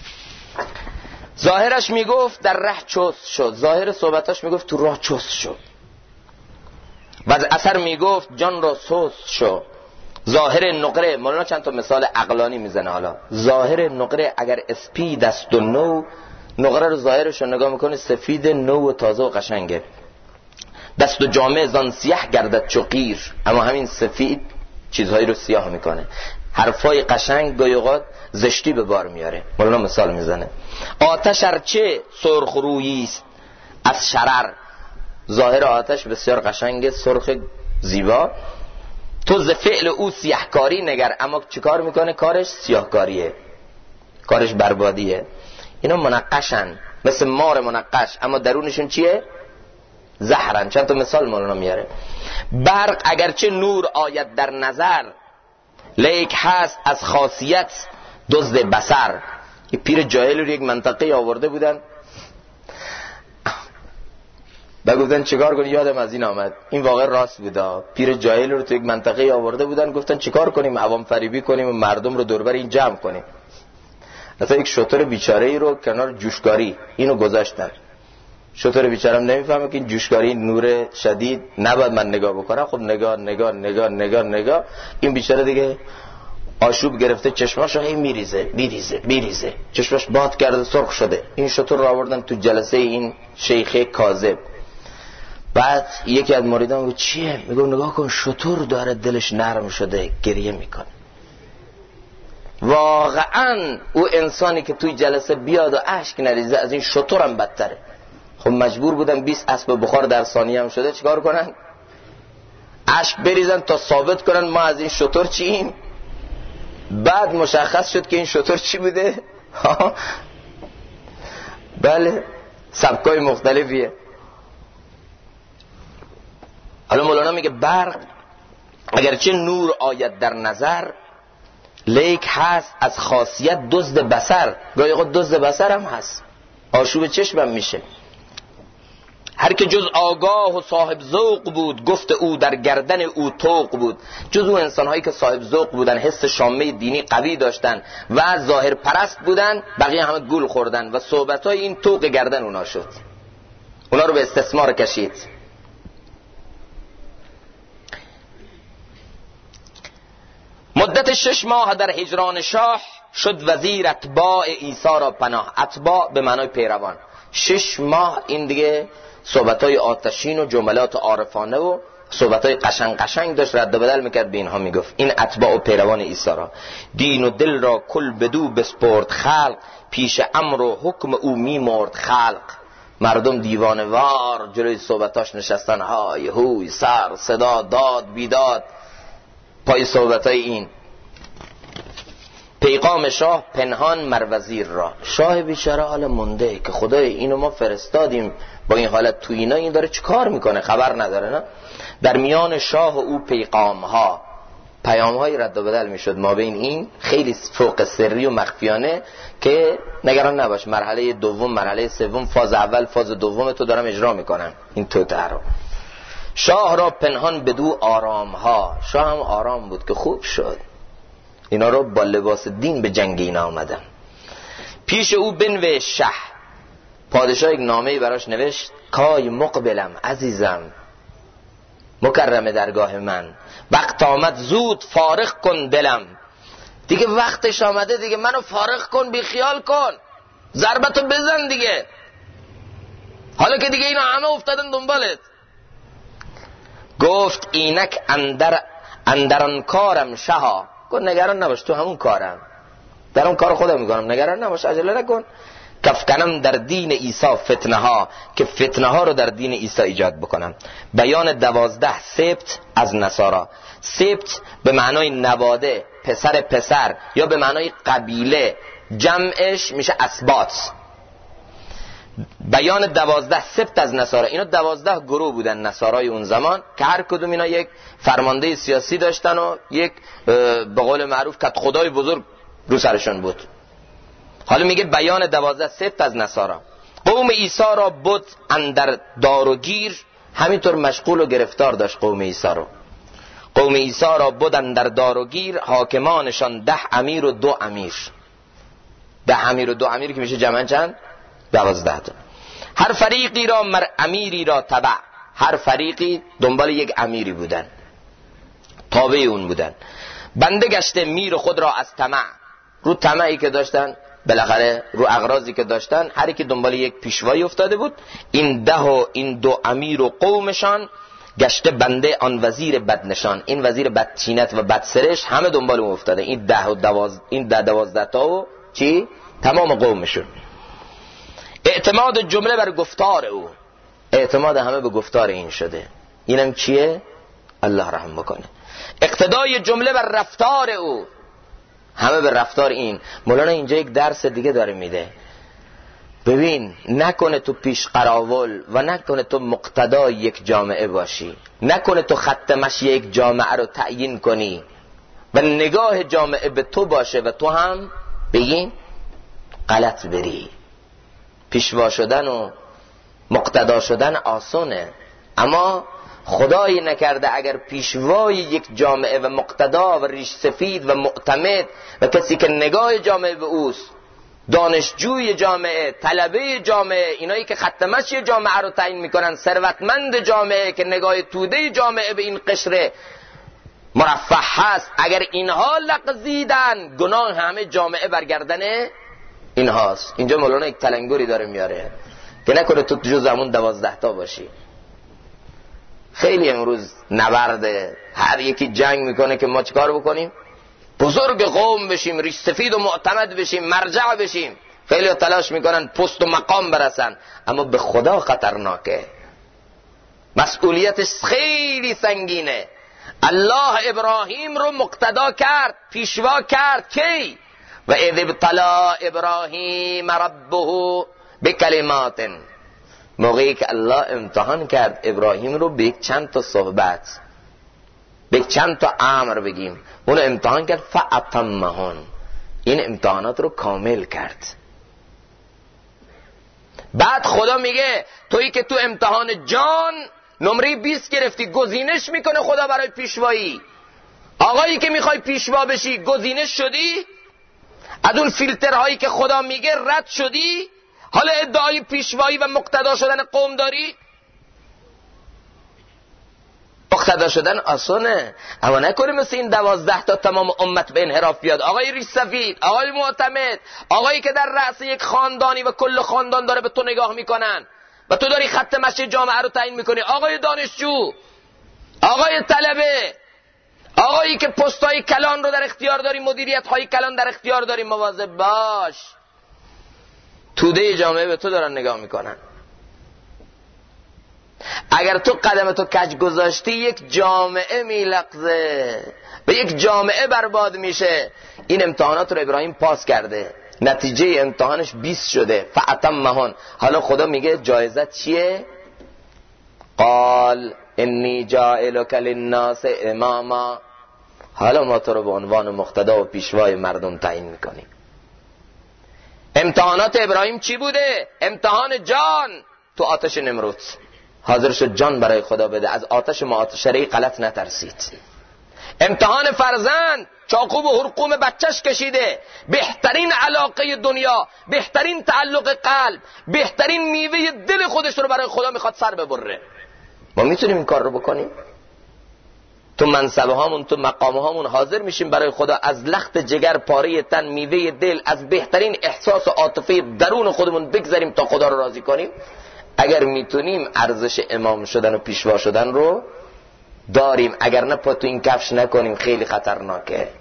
Speaker 1: ظاهرش میگفت در ره چست شد، ظاهر صحبتاش میگفت تو راه چست شد، و از اثر میگفت جان را سست شد. ظاهر نقره، مولانا چند تا مثال عقلانی میزنه. حالا ظاهر نقره اگر اسپید است و نو، نقره رو ظاهرش رو نگاه میکنه سفید نو و تازه و قشنگه. دست و جامعه زان سیاه گردد چو قیر، اما همین سفید چیزهایی رو سیاه میکنه. حرفای قشنگ گاهی اوقات زشتی به بار میاره. مولانا مثال میزنه. آتش ارچه سرخ رویی است از شرر، ظاهر آتش بسیار قشنگ، سرخ زیبا. تو ز فعل او سیاهکاری نگر، اما چیکار میکنه؟ کارش سیاهکاریه، کارش بربادیه. اینا منقشن، مثل مار منقش، اما درونشون چیه؟ زهرن. چند تا مثال مولانا میاره. برق اگرچه نور آید در نظر، لیک هست از خاصیت دزد بصر. یه پیر جاهل رو یک منطقه آورده بودن و گفتن چیکار کنی؟ یادم از این آمد، این واقع راست بودا. پیر جاهل رو تو یک منطقه آورده بودن، گفتن چیکار کنیم؟ عوام فریبی کنیم و مردم رو دوربر این جمع کنیم. مثلا یک شتر بیچاره‌ای رو کنار جوشکاری اینو گذاشتن. شتر بیچاره‌ام نمیفهمه که این جوشکاری نور شدید نباید من نگاه بکنم. خب نگاه نگاه نگاه نگاه نگاه، این بیچاره دیگه آشوب گرفته، چشماشو هی میریزه، چشماش باد کرده، سرخ شده. این شتر رو آوردن تو جلسه این شیخ کاذب. بعد یکی از مریدان گفت چیه؟ میگه نگاه کن شتر داره دلش نرم شده گریه میکنه. واقعا او انسانی که توی جلسه بیاد و اشک نریزه از این شتر هم بدتره. خب مجبور بودن 20 اسب بخار در ثانیه هم شده چیکار کنن؟ اشک بریزن تا ثابت کنن ما از این شتر چییم. بعد مشخص شد که این شتر چی بوده. بله سبکای مختلفیه. حالا مولانا میگه برق اگرچه نور آید در نظر، لیک هست از خاصیت دزد بصر. گاهی اوقات دزد بصر هم هست، آشوب چشم هم میشه. هر که جز آگاه و صاحب ذوق بود، گفت او در گردن او طوق بود. جز او انسان‌هایی که صاحب ذوق بودن، حس شامه دینی قوی داشتن و ظاهر پرست بودن، بقیه همه گول خوردن و صحبت‌های این طوق گردن اونا شد، اونا رو به استثمار کشید. مدت 6 ماه در هجران شاه، شد وزیر اتباع عیسی را پناه. اتباع به معنای پیروان. 6 ماه این دیگه صحبت‌های آتشین و جملات عارفانه و صحبتای قشنگ داشت، رد و بدل میکرد، به اینها میگفت. این اتباع و پیروان عیسی را دین و دل را کل بدو بسپرد خلق، پیش امر و حکم او میمرد خلق. مردم دیوانه وار جلوی صحبتاش نشستن، های هوی سر صدا داد بیداد پای صحبتای این. پیغام شاه پنهان مر وزیر را، شاه بیچاره حال مونده که خدای اینو ما فرستادیم با این حالت تو اینا، این داره چه کار میکنه خبر نداره نه. در میان شاه و او پیغام هایی رد و بدل میشد ما بین این، خیلی فوق سری و مخفیانه که نگران نباش مرحله دوم مرحله سوم فاز اول فاز دوم تو دارم اجرا میکنم این توته رو. شاه را پنهان بدو آرام ها، شاه هم آرام بود که خوب شد اینا رو با لباس دین به جنگ اینا آمدن. پیش او بنوشت شه، پادشاه یک نامه‌ای براش نوشت، کای مقبلم عزیزم مکرم درگاه من، وقت آمد زود فارغ کن دلم. دیگه وقتش آمده دیگه، منو فارغ کن، بی خیال کن، ضربتو بزن دیگه، حالا که دیگه اینا همه افتادن دنبالت. گفت اینک اندران کارم شها، گفت نگران نباش تو همون کارم، در اون کار خودم میکنم، نگران نباش عجله نکن. کفکنم در دین عیسی فتنه ها، که فتنه ها رو در دین عیسی ایجاد بکنم. بیان 12 سبت از نصارا. سبت به معنای نواده، پسر یا به معنای قبیله، جمعش میشه اسباط. بیان 12 سبت از نصارا، اینا 12 گروه بودن نصارای اون زمان که هر کدوم اینا یک فرمانده سیاسی داشتن و یک به قول معروف کت خدای بزرگ رو سرشون بود. حالا میگه بیان 12 سبت از نصارا. قوم عیسی را بود اندر دار و گیر، همینطور مشغول و گرفتار داشت قوم عیسی رو. قوم عیسی را بود اندر دار و گیر، حاکمانشان 10 امیر و 2 امیر. 10 امیر و 2 امیر که میشه جمعاً چند؟ 12 تا. هر فریقی را مر امیری را تبع، هر فریقی دنبال یک امیری بودن، تابع اون بودن. بنده گشته میر خود را از طمع، رو طمعی که داشتن، بالاخره رو اغراضی که داشتن، هر کی دنبال یک پیشوایی افتاده بود. این 10 و این 2 امیر و قومشان گشته بنده آن وزیر بدنشان، این وزیر بدچینت و بدسرش همه دنبال اون افتاده. این 10 و 12 این 12 تا و چی تمام قومشون. اعتماد جمله بر گفتار او، اعتماد همه به گفتار این شده. اینم چیه؟ الله رحم بکنه. اقتدای جمله بر رفتار او، همه به رفتار این. مولانا اینجا یک درس دیگه داره میده. ببین نکنه تو پیش قراول و نکنه تو مقتدای یک جامعه باشی، نکنه تو خط مشی یک جامعه رو تعیین کنی و نگاه جامعه به تو باشه و تو هم بگین غلط بری. پیشوا شدن و مقتدا شدن آسونه، اما خدایی نکرده اگر پیشوای یک جامعه و مقتدا و ریش سفید و معتمد و کسی که نگاه جامعه به اوست، دانشجوی جامعه، طلبه جامعه، اینایی که خط مشی جامعه رو تعیین میکنن، ثروتمند جامعه که نگاه توده جامعه به این قشر مرفه هست، اگر اینها لغزیدن گناه همه جامعه برگردن اینهاست. اینجا مولانا یک تلنگری داره میاره که نکنه تو جز همون 12 تا باشی. خیلی امروز نبرده، هر یکی جنگ میکنه که ما چیکار بکنیم؟ بزرگ قوم بشیم، ریش سفید و معتمد بشیم، مرجع بشیم. خیلی تلاش میکنن پست و مقام برسن، اما به خدا خطرناکه، مسئولیتش خیلی سنگینه. الله ابراهیم رو مقتدا کرد، پیشوا کرد کی؟ و اذ ابتلا ابراهیم ربه بکلمات، موقعی که الله امتحان کرد ابراهیم رو به یک چند تا صحبت، به یک چند تا امر بگیم، اونو امتحان کرد فاطمهن، این امتحانات رو کامل کرد. بعد خدا میگه تویی که تو امتحان جان نمره 20 گرفتی، گزینش میکنه خدا برای پیشوایی. آقایی که میخوای پیشوا بشی گزینش شدی، از اون فیلترهایی که خدا میگه رد شدی، حالا ادعای پیشوایی و مقتدا شدن قوم داری. مقتدا شدن آسانه، اما نکنه مثل این 12 تا تمام امت به انحراف بیاد. آقای ریش سفید، آقای معتمد، آقایی که در رأس یک خاندانی و کل خاندان داره به تو نگاه میکنن و تو داری خط مشی جامعه رو تعیین میکنی. آقای دانشجو، آقای طلبه، آقایی که پست‌های کلان رو در اختیار داری، مدیریت‌های کلان در اختیار داری، مواظب باش. توده جامعه به تو دارن نگاه میکنن. اگر تو قدمتو کج گذاشتی یک جامعه میلغزه و یک جامعه برباد میشه. این امتحانات رو ابراهیم پاس کرده، نتیجه امتحانش 20 شده، فاتمهن. حالا خدا میگه جایزت چیه؟ قال انی جاعلک للناس اماما. حالا ما تو رو به عنوان مقتدا و پیشوای مردم تعیین میکنیم. امتحانات ابراهیم چی بوده؟ امتحان جان تو آتش نمرود. حاضر شد جان برای خدا بده، از آتش معاشره غلط نترسید. امتحان فرزند، چاقو و حرقوم بچهش کشیده، بهترین علاقه دنیا، بهترین تعلق قلب، بهترین میوه دل خودش رو برای خدا میخواد سر ببره. ما میتونیم این کار رو بکنیم؟ تو منصبه هامون، تو مقامه هامون حاضر میشیم برای خدا از لخت جگر، پاره تن، میوه دل، از بهترین احساس و عاطفه درون خودمون بگذاریم تا خدا رو راضی کنیم؟ اگر میتونیم ارزش امام شدن و پیشوا شدن رو داریم، اگر نه پا تو این کفش نکنیم، خیلی خطرناکه.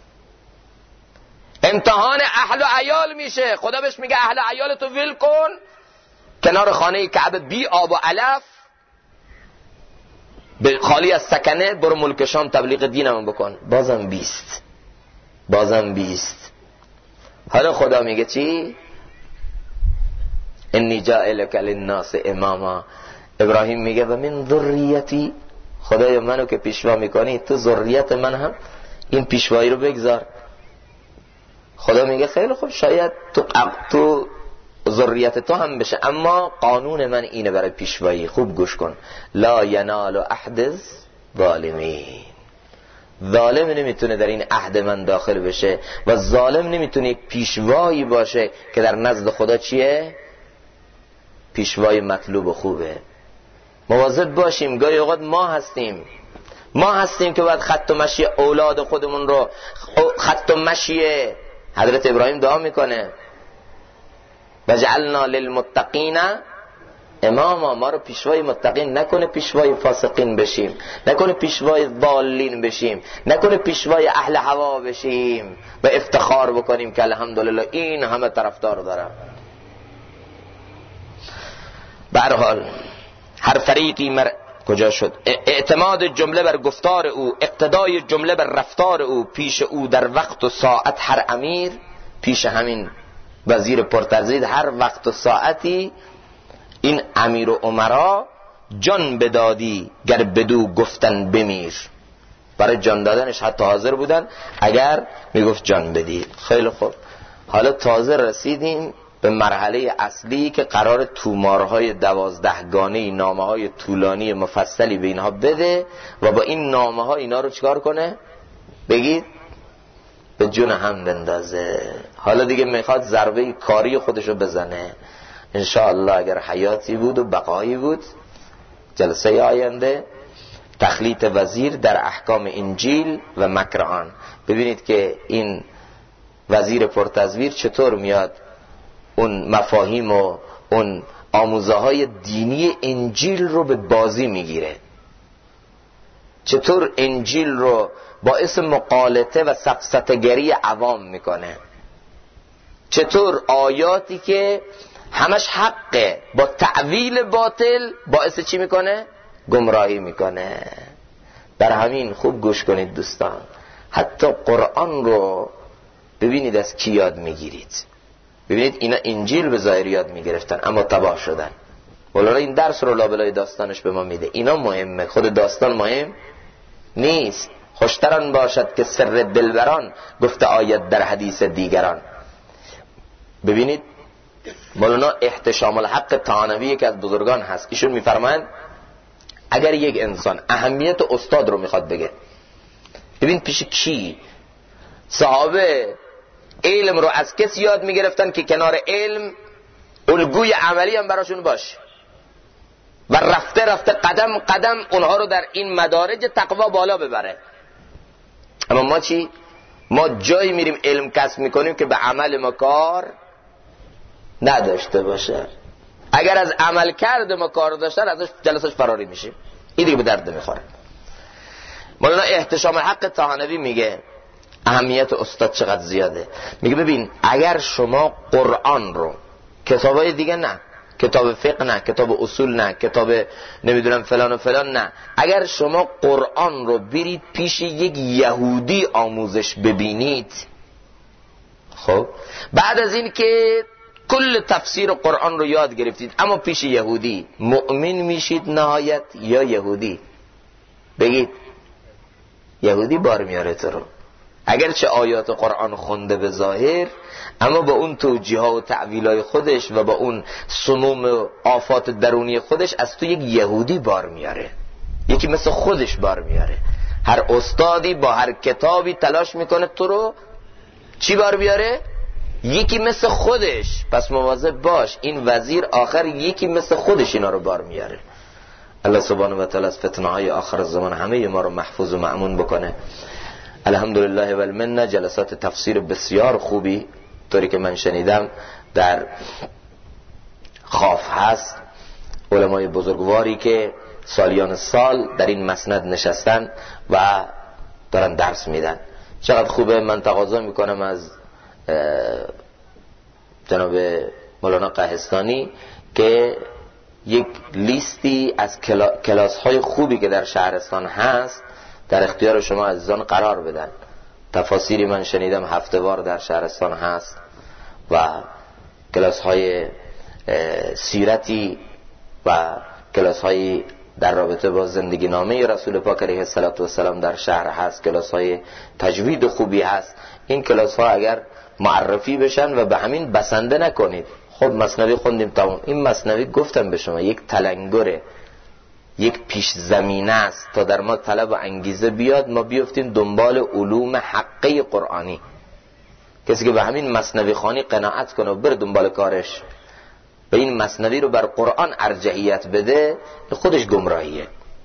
Speaker 1: امتحان اهل و عیال میشه. خدا بهش میگه اهل و عیالتو ول کن کنار خانه کعبه بی آب و علف، خالی از سکنه، برو ملک شام تبلیغ دینمون بکن. بازم 20. حالا خدا میگه چی؟ انی جاعلک للناس اماما. ابراهیم میگه و من ذریتی، خدایا منو که پیشوا میکنی، تو ذریت من هم این پیشوایی رو بگذار. خدا میگه خیلی خوب، شاید تو ذریت تو هم بشه، اما قانون من اینه برای پیشوایی. خوب گوش کن. لا ینال عهد الظالمین. ظالم نمیتونه در این عهد من داخل بشه و ظالم نمیتونه یک پیشوایی باشه که در نزد خدا چیه؟ پیشوای مطلوب و خوبه. مواظب باشیم. گاهی اوقات ما هستیم که باید خط و مشی اولاد خودمون رو، خط و مشی حضرت ابراهیم دعا میکنه وجعلنا للمتقین اماما. ما رو پیشوای متقین نکنه، پیشوای فاسقین بشیم، نکنه پیشوای ضالین بشیم، نکنه پیشوای اهل هوا بشیم و افتخار بکنیم که الحمدلله این همه طرفدار دارم. به هر حال هر فریقی کجا شد؟ اعتماد جمله بر گفتار او، اقتدای جمله بر رفتار او، پیش او در وقت و ساعت هر امیر، پیش همین وزیر پرتزید هر وقت و ساعتی این امیر و امرا جان بدادی گر بدو گفتن بمیر. برای جان دادنش حتی حاضر بودن اگر میگفت جان بدی. خیلی خوب، حالا تازه رسیدیم به مرحله اصلی که قرار تومارهای 12 گانه نامه های طولانی مفصلی به اینها بده و با این نامه ها اینا رو چکار کنه؟ بگید به جون هم بندازه. حالا دیگه میخواد ضربه کاری خودشو بزنه. انشاءالله اگر حیاتی بود و بقایی بود جلسه آینده تخلیط وزیر در احکام انجیل و مکر آن. ببینید که این وزیر پرتزویر چطور میاد اون مفاهیم و اون آموزه های دینی انجیل رو به بازی میگیره، چطور انجیل رو باعث مقالطه و سفسطه‌گری عوام میکنه، چطور آیاتی که همش حقه با تعویل باطل باعث چی میکنه؟ گمراهی میکنه. در همین خوب گوش کنید دوستان، حتی قرآن رو ببینید از کی یاد میگیرید. ببینید اینا انجیل به ظاهر یاد میگرفتن اما تباه شدن. مولانا این درس رو لابلای داستانش به ما میده. اینا مهمه، خود داستان مهم نیست. خوشتران باشد که سر دلبران گفته آید در حدیث دیگران. ببینید مولانا احتشام الحق طحانوی که از بزرگان هست، ایشون میفرمایند اگر یک انسان اهمیت استاد رو میخواد بگه، ببین پیش کی؟ صحابه علم رو از کسی یاد میگرفتن که کنار علم الگوی عملی هم براشون باشه و رفته رفته قدم قدم اونها رو در این مدارج تقوا بالا ببره. اما ما چی؟ ما جایی میریم علم کسب میکنیم که به عمل ما کار نداشته باشه. اگر از عمل کرده ما کار داشتن ازش جلسش فراری میشیم. این دیگه به درد میخوره. مولانا احتشام حق طحانوی میگه اهمیت استاد چقدر زیاده. میگه ببین اگر شما قرآن رو، کتابای دیگه نه، کتاب فقه نه، کتاب اصول نه، کتاب نمیدونم فلان و فلان نه، اگر شما قرآن رو برید پیش یک یهودی آموزش ببینید، خب بعد از این که کل تفسیر قرآن رو یاد گرفتید اما پیش یهودی، مؤمن میشید نهایت یا یهودی؟ بگید. یهودی بار میاره تو رو، اگرچه آیات قرآن خونده به ظاهر، اما با اون توجیه ها و تعویلای خودش و با اون سموم و آفات درونی خودش از تو یک یهودی بار میاره، یکی مثل خودش بار میاره. هر استادی با هر کتابی تلاش میکنه تو رو چی بار بیاره؟ یکی مثل خودش. پس مواظب باش، این وزیر آخر یکی مثل خودش اینا رو بار میاره. الله سبحانه و تعالی از فتنه های آخر الزمان همه ما رو محفوظ و مأمون بکنه. الحمدلله و المنه. جلسات تفسیر بسیار خوبی طوری که من شنیدم در خاف هست، علمای بزرگواری که سالیان سال در این مسند نشستن و دارن درس میدن. چقدر خوبه. من تقاضا میکنم از جناب مولانا قحستانی که یک لیستی از کلاس های خوبی که در شهرستان هست در اختیار شما عزیزان قرار بدن. تفاسیری من شنیدم هفته‌وار در شهرستان هست و کلاس های سیرتی و کلاس های در رابطه با زندگی نامه رسول پاک علیه السلام در شهر هست. کلاس های تجوید خوبی هست. این کلاس ها اگر معرفی بشن و به همین بسنده نکنید. خب مثنوی خوندیم تمام. این مثنوی گفتم به شما یک تلنگره، یک پیش زمینه است تا در ما طلب و انگیزه بیاد ما بیفتیم دنبال علوم حقه قرآنی. کسی که به همین مثنوی خوانی قناعت کنه و بره دنبال کارش و این مثنوی رو بر قرآن ارجحیت بده، خودش گمراهیه.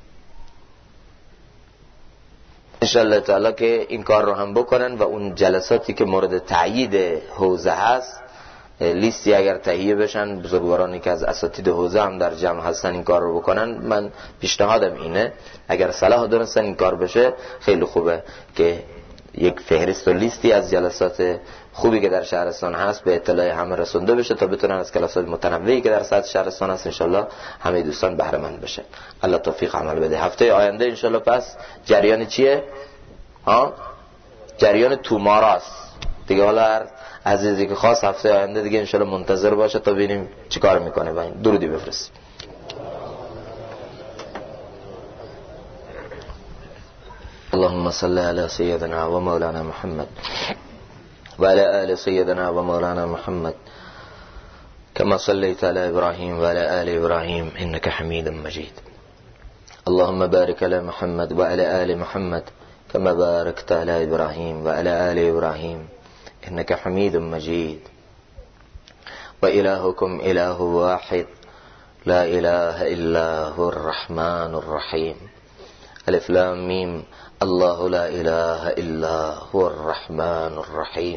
Speaker 1: انشاءالله تعالی که این کار رو هم بکنن و اون جلساتی که مورد تأیید حوزه هست، لیستی اگر تهیه بشن، بزرگوارانی که از اساتید حوزه هم در جمع هستن این کار رو بکنن. من پیشنهادم اینه اگر صلاح دونستن این کار بشه خیلی خوبه که یک فهرست و لیستی از جلسات خوبی که در شهرستان هست به اطلاع همه رسونده بشه تا بتونن از کلاسات متنوعی که در سطح شهرستان هست انشالله همه دوستان بهره مند بشن. الله توفیق عمل بده. هفته آینده انشالله پس جریان چیه؟ جریان توماراست دیگه. حالا هر عزیزی که خواست هفته آینده دیگه انشالله منتظر باشه تا ببینیم چی کار میکنه. و این درودی بفرست. اللهم صل على سيدنا ومولانا محمد وعلى آل سيدنا ومولانا محمد كما صليت على إبراهيم وعلى آل إبراهيم إنك حميد مجيد. اللهم بارك على محمد وعلى آل محمد كما باركت على إبراهيم وعلى آل إبراهيم إنك حميد مجيد. وإلهكم إله واحد لا إله إلا هو الرحمن الرحيم. ألف لام ميم. الله لا إله إلا هو الرحمن الرحيم.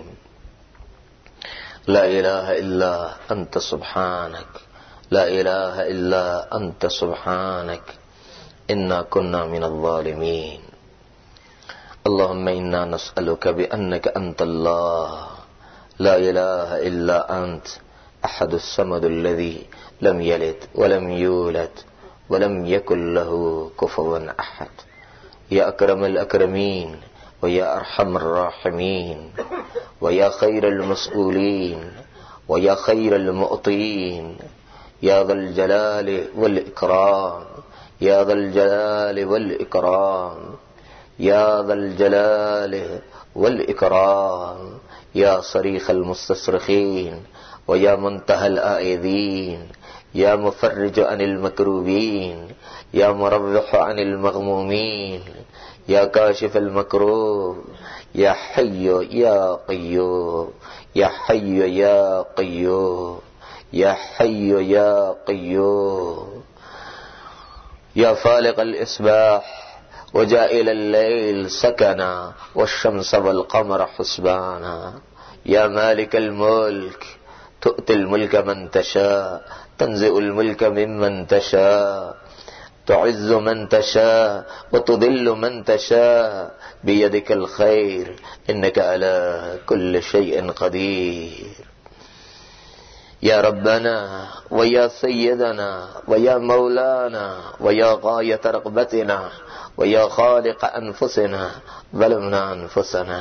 Speaker 1: لا إله إلا أنت سبحانك. لا إله إلا أنت سبحانك إنا كنا من الظالمين. اللهم إنا نسألك بأنك أنت الله لا إله إلا أنت أحد الصمد الذي لم يلد ولم يولد ولم يكن له كفوا أحد. يا أكرم الأكرمين ويا أرحم الراحمين ويا خير المسؤولين ويا خير المؤطين يا ذا الجلال والإكرام يا ذا الجلال والإكرام يا ذا الجلال والإكرام يا صريخ المستصرخين ويا منتهى الآئذين يا مفرج عن المكروبين يا مربح عن المغمومين يا كاشف المكروب يا حي يا قيوم يا حي يا قيوم يا حي يا قيوم يا فالق الإصباح وجائل الليل سكنا والشمس والقمر حسبانا يا مالك الملك تؤتي الملك من تشاء تنزع الملك ممن تشاء تعز من تشاء وتضل من تشاء بيدك الخير إنك على كل شيء قدير. يا ربنا ويا سيدنا ويا مولانا ويا غاية رغبتنا ويا خالق أنفسنا، ظلمنا أنفسنا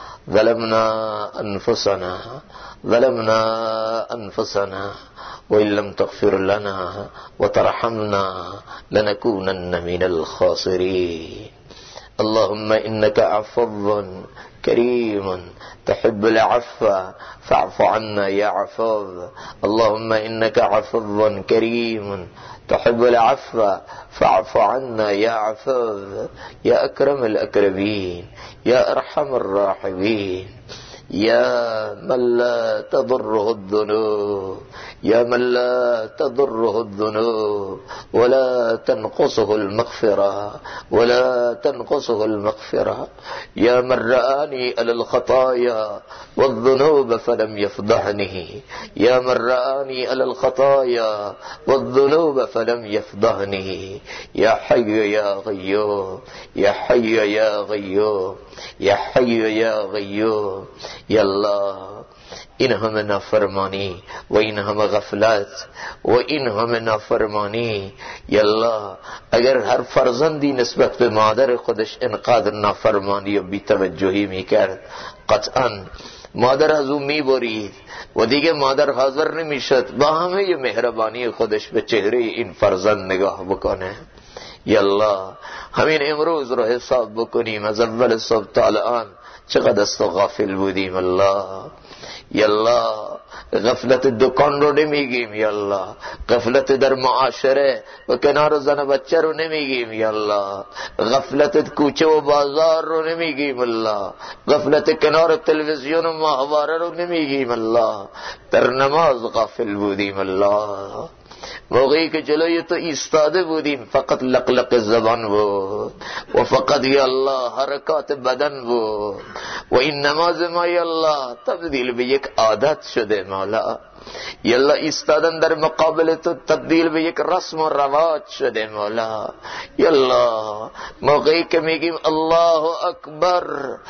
Speaker 1: وإن لم تغفر لنا وترحمنا لنكونن من الخاسرين. اللهم إنك عفو كريم تحب العفو فاعف عنا يا عفو. اللهم إنك عفو كريم تحب العفو فاعف عنا يا عفو. يا أكرم الأكرمين يا أرحم الراحمين، يا من لا تضره الذنوب، يا من لا تضره الذنوب ولا تنقصه المغفرة، يا من رآني على الخطايا والذنوب فلم يفضحني، يا من رآني على الخطايا والذنوب فلم يفضحني. يا حي يا غيوم، يا حي يا غيوم، يا حي يا غيوم. یا اللہ ان ہمیں نافرمانی و ان ہمیں غفلت و ان ہمیں نافرمانی، یا اللہ اگر ہر فرزندی نسبت به مادر خودش انقدر نافرمانی و بی‌توجهی میکرد، قطعا مادر از او میبرید و دیگه مادر حاضر نمیشد با همه مهربانی خودش به چهره این فرزند نگاه بکنه. یا الله همین امروز رو حساب بکنیم از اول صبح تا الان چقدر از تو غافل بودیم. الله یا الله غفلت دکان رو نمیگیم، یا الله غفلت در معاشره و کنار زن و بچه رو نمیگیم، یا الله غفلت کوچه و بازار رو نمیگیم، الله غفلت کنار تلویزیون و ماهواره رو نمیگیم، الله در نماز غافل بودیم. الله موقعی که جلوی تو ایستاده بودیم فقط لقلق زبان بود و فقط یا الله حرکات بدن بود و این نماز ما یا الله تبدیل به یک عادت شده. مولا یا الله ایستادن در مقابل تو تبدیل به یک رسم و رواج شده. مولا یا الله موقعی که میگیم الله اکبر،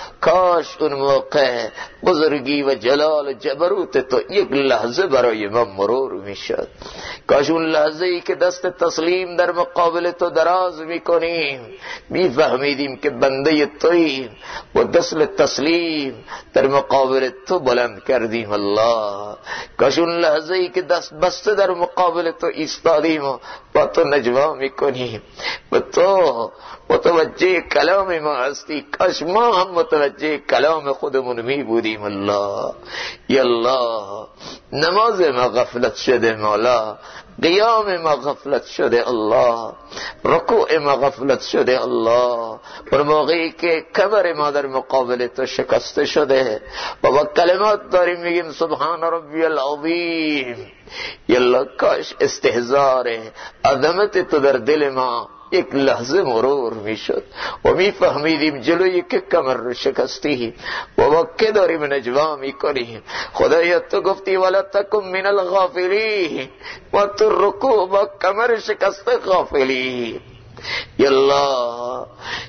Speaker 1: کاش اون موقع بزرگی و جلال و جبروت تو یک لحظه برای ما مرور میشد. کاش اون لحظه ای که دست تسلیم در مقابل تو دراز میکنیم میفهمیدیم که بنده توییم و دست تسلیم در مقابل تو بلند کردیم. الله کاش اون لحظه ای که دست بسته در مقابل تو ایستادیم و با تو نجوا میکنیم و تو متوجه کلام ما هستی، کاش ما هم متوجه کلام خودمون می بودیم. الله یا الله نماز ما غفلت شده، مولا قیام ما غفلت شده، الله رکوع ما غفلت شده. الله و موقعی که کمر ما در مقابل تو شکسته شده و با کلمات داریم میگیم سبحان ربی العظیم، یا الله کاش استحضار عظمت تو در دل ما یک لحظه مرور میشد و میفهمیدیم جلوی که کمر رو شکستی و با که داریم نجوا میکنیم. خدایا تو گفتی ولا تکن من الغافلین و تو رکوع با کمر شکسته غافلی. یا الله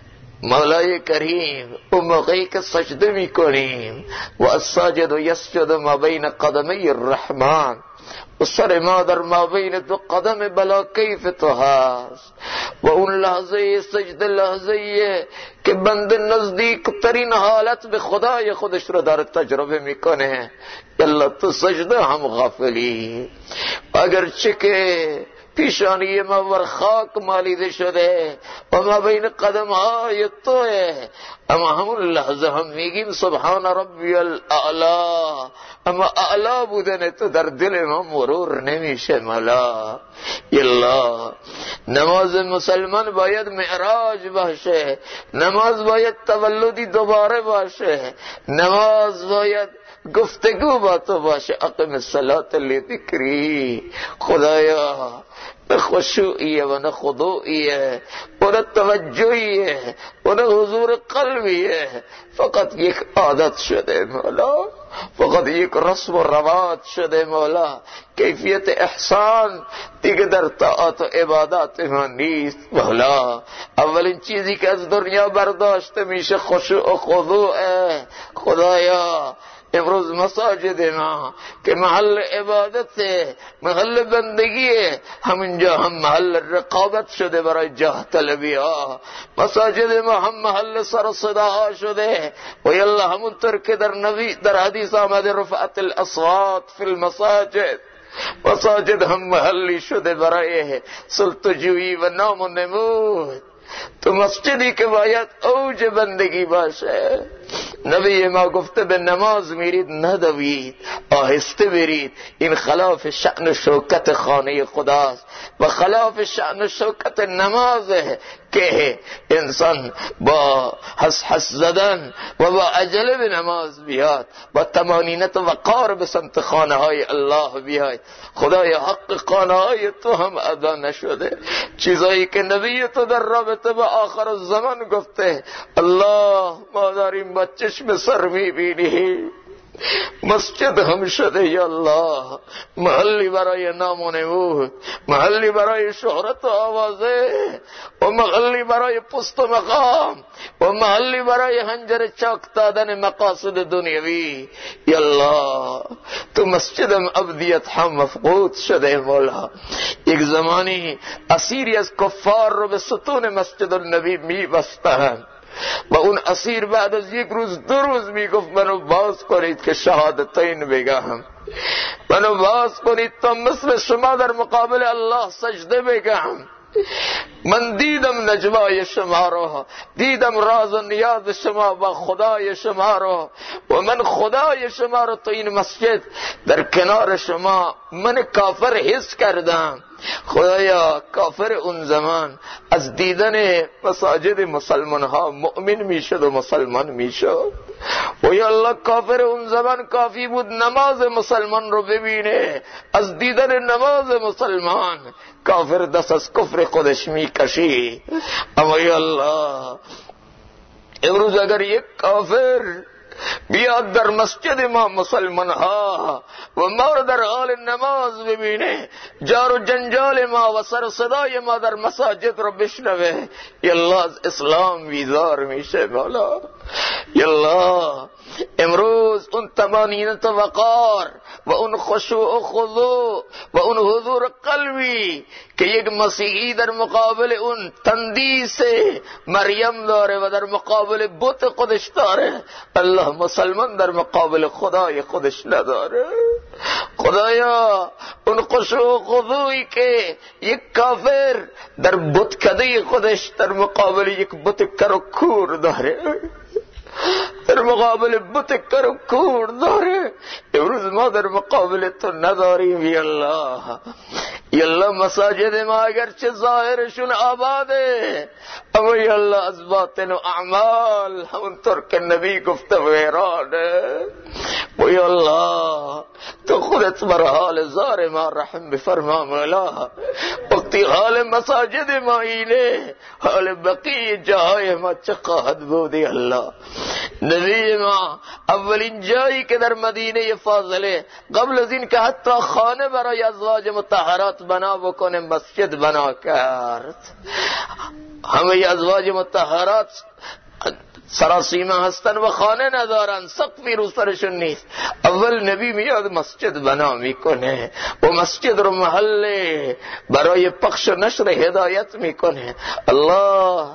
Speaker 1: مولای کریم اون موقعی که سجده میکنیم و الساجد یسجد ما بین قدمی الرحمن و سر ما در ما بین دو قدم بلا کیف تو هست و اون لحظه سجده لحظه که بنده نزدیک ترین حالت به خدای خودش رو داره تجربه میکنه. یالله تو سجده هم غافلی، اگرچه که پیشانی ما ور خاک مالیده شده و ما بین قدم های توه، اما همون لحظه هم میگیم سبحان ربی الاعلا، اما اعلا بودن تو در دل ما مرور نمیشه. مولا یالله نماز مسلمان باید معراج باشه، نماز باید تولدی دوباره باشه، نماز باید گفتگو با تو باشه. اقم الصلاة لذکری. خدایا نه خشوعیه و نه خضوعیه و نه توجهیه و نه حضور قلبیه، فقط یک عادت شده. مولا فقط یک رسم و رواج شده مولا. کیفیت احسان دیگه در طاعات و عبادات ما نیست مولا. اولین چیزی که از دنیا برداشته میشه خشوع و خضوع. خدایا امروز مساجد ما که محل عبادت، محل بندگی، همینجا هم محل رقابت شده برای جاه طلبی ها. مساجد ما هم محل سر و صدا ها شده. و یالله همونطور که در حدیث آمده رفعت الاصوات فی المساجد، مساجد هم محلی شده برای سلطجویی و نام و نمود. تو مسجدی که باید اوج بندگی باشه. نبی ما گفته به نماز میرید ندوید، آهسته برید. این خلاف شأن و شوکت خانه خداست و خلاف شأن و شوکت نمازه که انسان با حس زدن و با عجله به نماز بیاد، با طمانینت و وقار به سمت خانه های الله بیاد. خدای حق خانه های تو هم ادا نشده. چیزایی که نبی تو در رابطه با آخر الزمان گفته، الله ما داریم با چشم سر میبینیم. مسجد هم شده یا الله محلی برای نام و نمود، محلی برای شهرت و آوازه، و محلی برای پست و مقام، و محلی برای هنجر چاک دادن مقاصد دنیوی. یا الله تو مسجدم ابدیت هم مفقود شده مولا. یک زمانی اسیری از کفار رو به ستون مسجد النبی میبستند و اون اسیر بعد از یک روز 2 روز میگفت منو باز کنید که شهادتین بگم، منو باز کنید تا مثل شما در مقابل الله سجده بگم. من دیدم نجوای شما رو، دیدم راز و نیاز شما با خدای شما رو، و من خدای شما رو تو این مسجد در کنار شما من کافر حس کردم. خدایا کافر اون زمان از دیدن مساجد مسلمان ها مؤمن میشد و مسلمان میشد. و یا الله کافر اون زمان کافی بود نماز مسلمان رو ببینه، از دیدن نماز مسلمان کافر دست از کفر خودش میکشی. اما یا الله امروز اگر یک کافر بیاد در مسجد ما مسلمان ها و ما رو در حال نماز ببینه، جار و جنجال ما و سر و صدای ما در مساجد رو بشنوه، یالله از اسلام بیزار میشه مولا. یالله امروز اون طمانینت و وقار و اون خشوع و خضوع و اون حضور قلبی که یک مسیحی در مقابل اون تندیس مریم داره و در مقابل بت خودش داره، الله مسلمان در مقابل خدای خودش نداره. خدایا اون خشوع و خضوعی که یک کافر در بتکده خودش در مقابل یک بت کر و کور داره، در مقابل بت کر و کور داره، امروز ما در مقابل تو نداریم. یالله مساجد ما اگرچه ظاهرشون آباده، اما یالله از باطن و اعمال همونطور که نبی گفته ویرانه. و یالله تو خودت بر حال زار ما رحم بفرما مولا. وقتی حال مساجد ما اینه، حال بقیه جاهای ما چه خواهد بود؟ الله نبی ما اولین جایی که در مدینه فاضله قبل از این که حتی خانه برای ازواج مطهرات بنا بکنه مسجد بنا کرد. همه ازواج مطهرات سراسیمه هستن و خانه ندارن، سقفی رو سرشون نیست. اول نبی میاد مسجد بنا میکنه و مسجد رو محل برای پخش و نشر هدایت میکنه. الله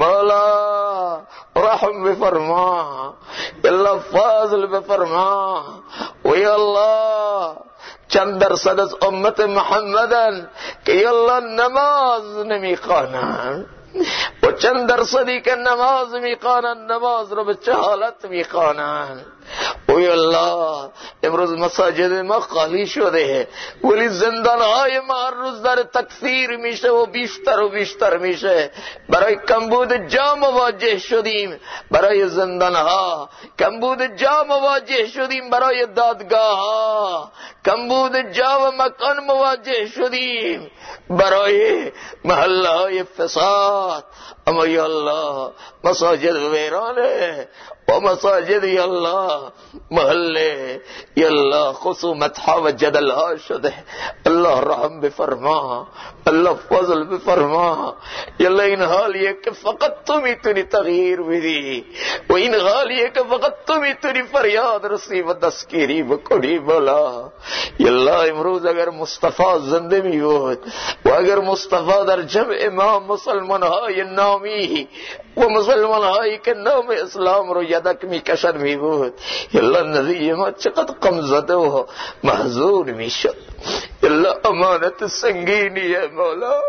Speaker 1: مولا رحم بفرما، الله فضل بفرما. و یا الله چند درصد از امت محمدن که یالله نماز نمیخوانن و چند درصدی که نماز میخوانن نماز رو به چه حالت میخوانن. اوی الله امروز مساجد ما خالی شده، ولی زندانهای ما هر روز در تکثیر میشه و بیشتر و بیشتر میشه. برای کمبود جا مواجه شدیم، برای زندانها کمبود جا مواجه شدیم، برای دادگاه ها کمبود جا و مکان مواجه شدیم، برای محله های فساد. اما یا الله مساجد ویرانه و مساجد یا الله محله یالله خصومت ها و جدل ها شده، الله رحم بفرما، الله فضل بفرما. یالله این حالیه که فقط تو میتونی تغییر بدی و این حالیه که فقط تو میتونی فریاد رسی و دستگیری بکنی. بالا یالله امروز اگر مصطفی زنده می بود و اگر مصطفی در جمع امام مسلمان های نامی و مسلمان هایی که نام اسلام رو یدک میکشن می بود، یالله نبی ما چقدر غم زده و محزون میشد. یالله امانت سنگینیه مولا،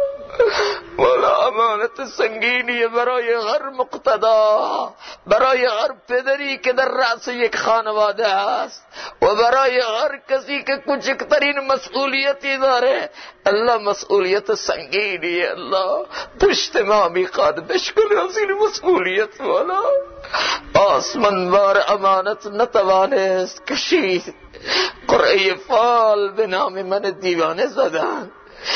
Speaker 1: مولا امانت سنگینیه برای هر مقتدا، برای هر پدری که در رأس یک خانواده است و برای هر کسی که کوچکترین مسئولیتی داره. الله مسئولیت سنگینیه، الله پشت ما میخواد بشکل از این مسئولیت. مولا آسمان بار امانت نتوانست کشید، قرعه فال به نام من دیوانه زدن.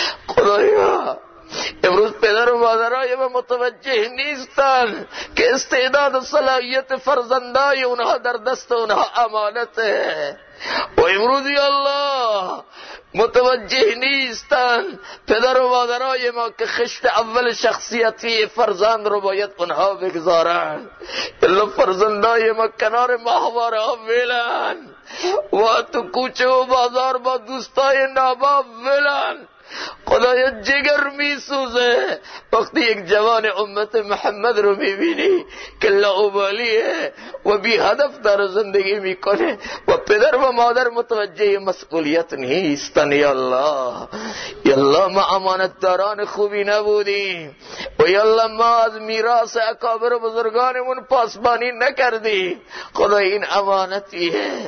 Speaker 1: خدایا امروز پدر و مادرای ما متوجه نیستن که استعداد و صلاحیت فرزندای اونها در دست اونها امانته و امروز یا الله متوجه نیستن پدر و مادرای ما که خشت اول شخصیتی فرزند رو باید اونها بگذارن. الا فرزندای ما کنار ماهواره ها ولن و تو کوچه و بازار با دوستای ناباب ولن. خدایا جگر می سوزه وقتی یک جوان امت محمد رو میبینی که لاابالیه و بی هدف در زندگی میکنه و پدر و مادر متوجه مسئولیت نیستن. یا الله، یا الله ما امانتداران خوبی نبودیم و یا الله ما از میراث اکابر و بزرگانمون پاسبانی نکردیم. خدا این امانتیه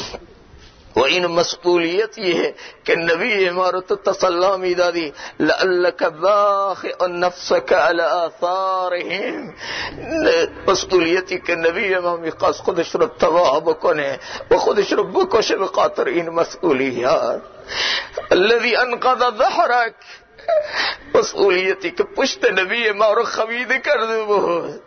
Speaker 1: و این مسئولیتیه که نبی ما رو تو تسلی میدادی لعلک باخع نفسک علی آثارهم. مسئولیتی که نبی ما میخواست خودش رو تباه بکنه و خودش رو بکشه به خاطر این مسئولیت. الذی انقض ظهرک، مسئولیتی که پشت نبی ما رو خمیده کرده بود.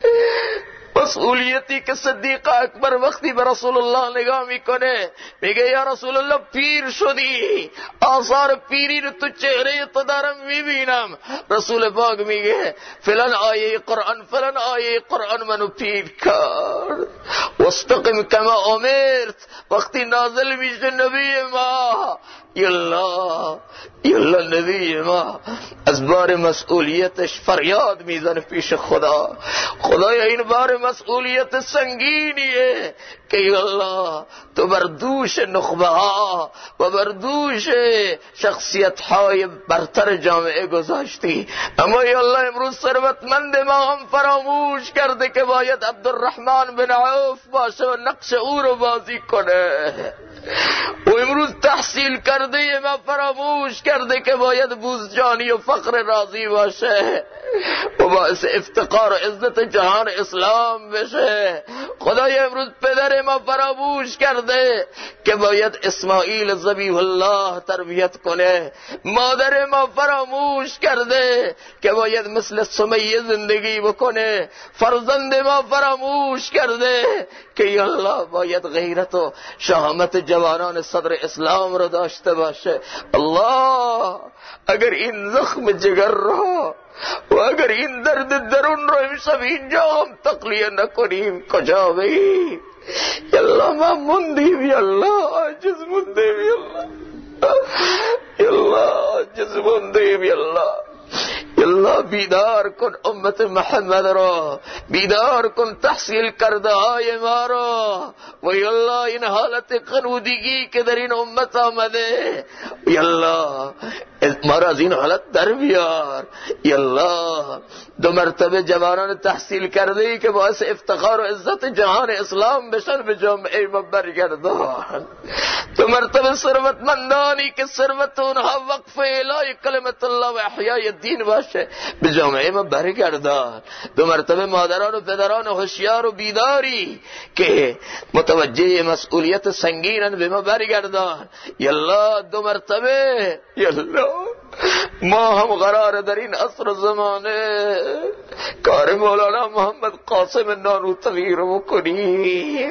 Speaker 1: مسئولیتی که صدیق اکبر وقتی به رسول الله نگاه میکنه میگه یا رسول الله پیر شدی، آثار پیری رو تو چهره تو دارم میبینم. رسول پاک میگه فلان آیه قرآن فلان آیه قرآن منو پیر کرد. واستقم کما امرت وقتی نازل میشه نبی ما، یالله یالله نبی ما از بار مسئولیتش فریاد میزنه پیش خدا. خدایا این بار مسئولیت سنگینیه که یالله تو بر دوش نخبه ها و بر دوش شخصیت های برتر جامعه گذاشتی، اما یالله امروز ثروتمند ما هم فراموش کرده که باید عبدالرحمن بن عوف باشه و نقش او رو بازی کنه و امروز تحصیل کرده ما فراموش کرده که باید بوزجانی و فقر راضی باشه و باعث افتقار و عزت جهان اسلام بشه. خدای امروز پدر ما فراموش کرده که باید اسماعیل ذبیح الله تربیت کنه. مادر ما فراموش کرده که باید مثل سمیه زندگی بکنه. فرزند ما فراموش کرده که یالله باید غیرت و شهامت جوانان صدر اسلام رو داشته باشه. الله اگر این زخم جگر رو و اگر این درد درون رو امشب اینجا هم تقلیه نکنیم کجا بگیم؟ یالله ما موندیم، یالله عاجز موندیم، یالله یالله عاجز موندیم. یالله یالله بیدار کن امت محمد را، بیدار کن تحصیل کرده های ما را و یالله این حالت قنودگی که در این امت آمده یالله ما را از این حالت در بیار. یالله دو مرتبه جوانان تحصیل کرده ای که باعث افتخار و عزت جهان اسلام بشن به جامعه ما برگردان. دو مرتبه ثروتمندانی که ثروت اونها وقف اعلای کلمت الله و احیای دین باشه به جامعه ما برگردان. دو مرتبه مادران و پدران هوشیار و بیداری که متوجه مسئولیت سنگینن به ما برگردان. یالله دو مرتبه یالله ما هم قرار در این عصر زمانه کار مولانا محمد قاسم نانوتوی رو بکنیم.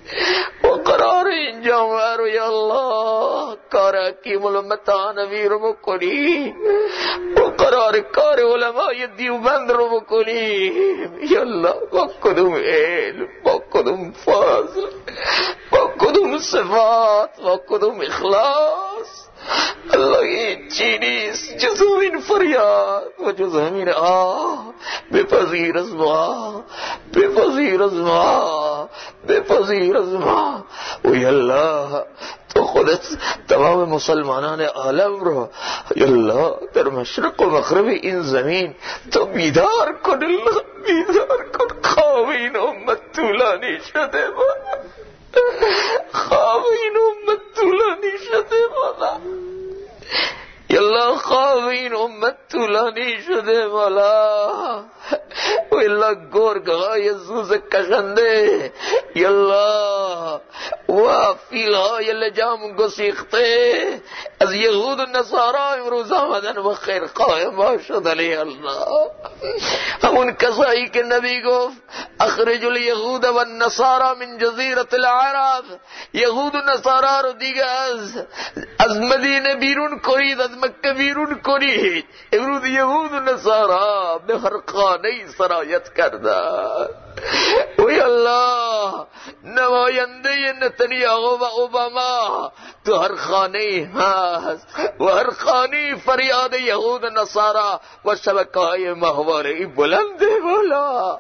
Speaker 1: و قرار این جامعه رو یا الله کار حکیم المتانوی رو بکنی و قرار کار علمای دیوبند رو بکنی یا الله، با کدوم علم، با کدوم فضل، با کدوم صفات، با کدوم اخلاص. الله هیچی نیست جز این فریاد و جز همین آه. بپذیر از ما، بپذیر از ما، بپذیر از ما. و یالله تو خودت تمام مسلمانان عالم رو یالله در مشرق و مغرب این زمین تو بیدار کن، الله بیدار کن. خواب این امت طولانی شده بالا، خواب این امت طولانی شده بالا یالله، خواب این امت طولانی شده بالا. و یالله گرگهای زوز کشنده یالله و فیلهای لجام گسیخته از یهود و نصارا امروز آمدن و خیر قائم باشدن یالله. همون کسایی که نبی گفت اخرج الیهود و النصارا من جزیره العرب، یهود و نصارا رو دیگه از مدینه بیرون کنید، از مکه بیرون کنید. امروز یهود و نصارا به هر خانه‌ای سرایت کردن. و یالله نماینده نتانیاهو و اوباما تو هر خانه‌ای هست و هر خانه‌ای فریاد یهود و نصارا و شبکه‌های ماهواره‌ای بلنده بالا.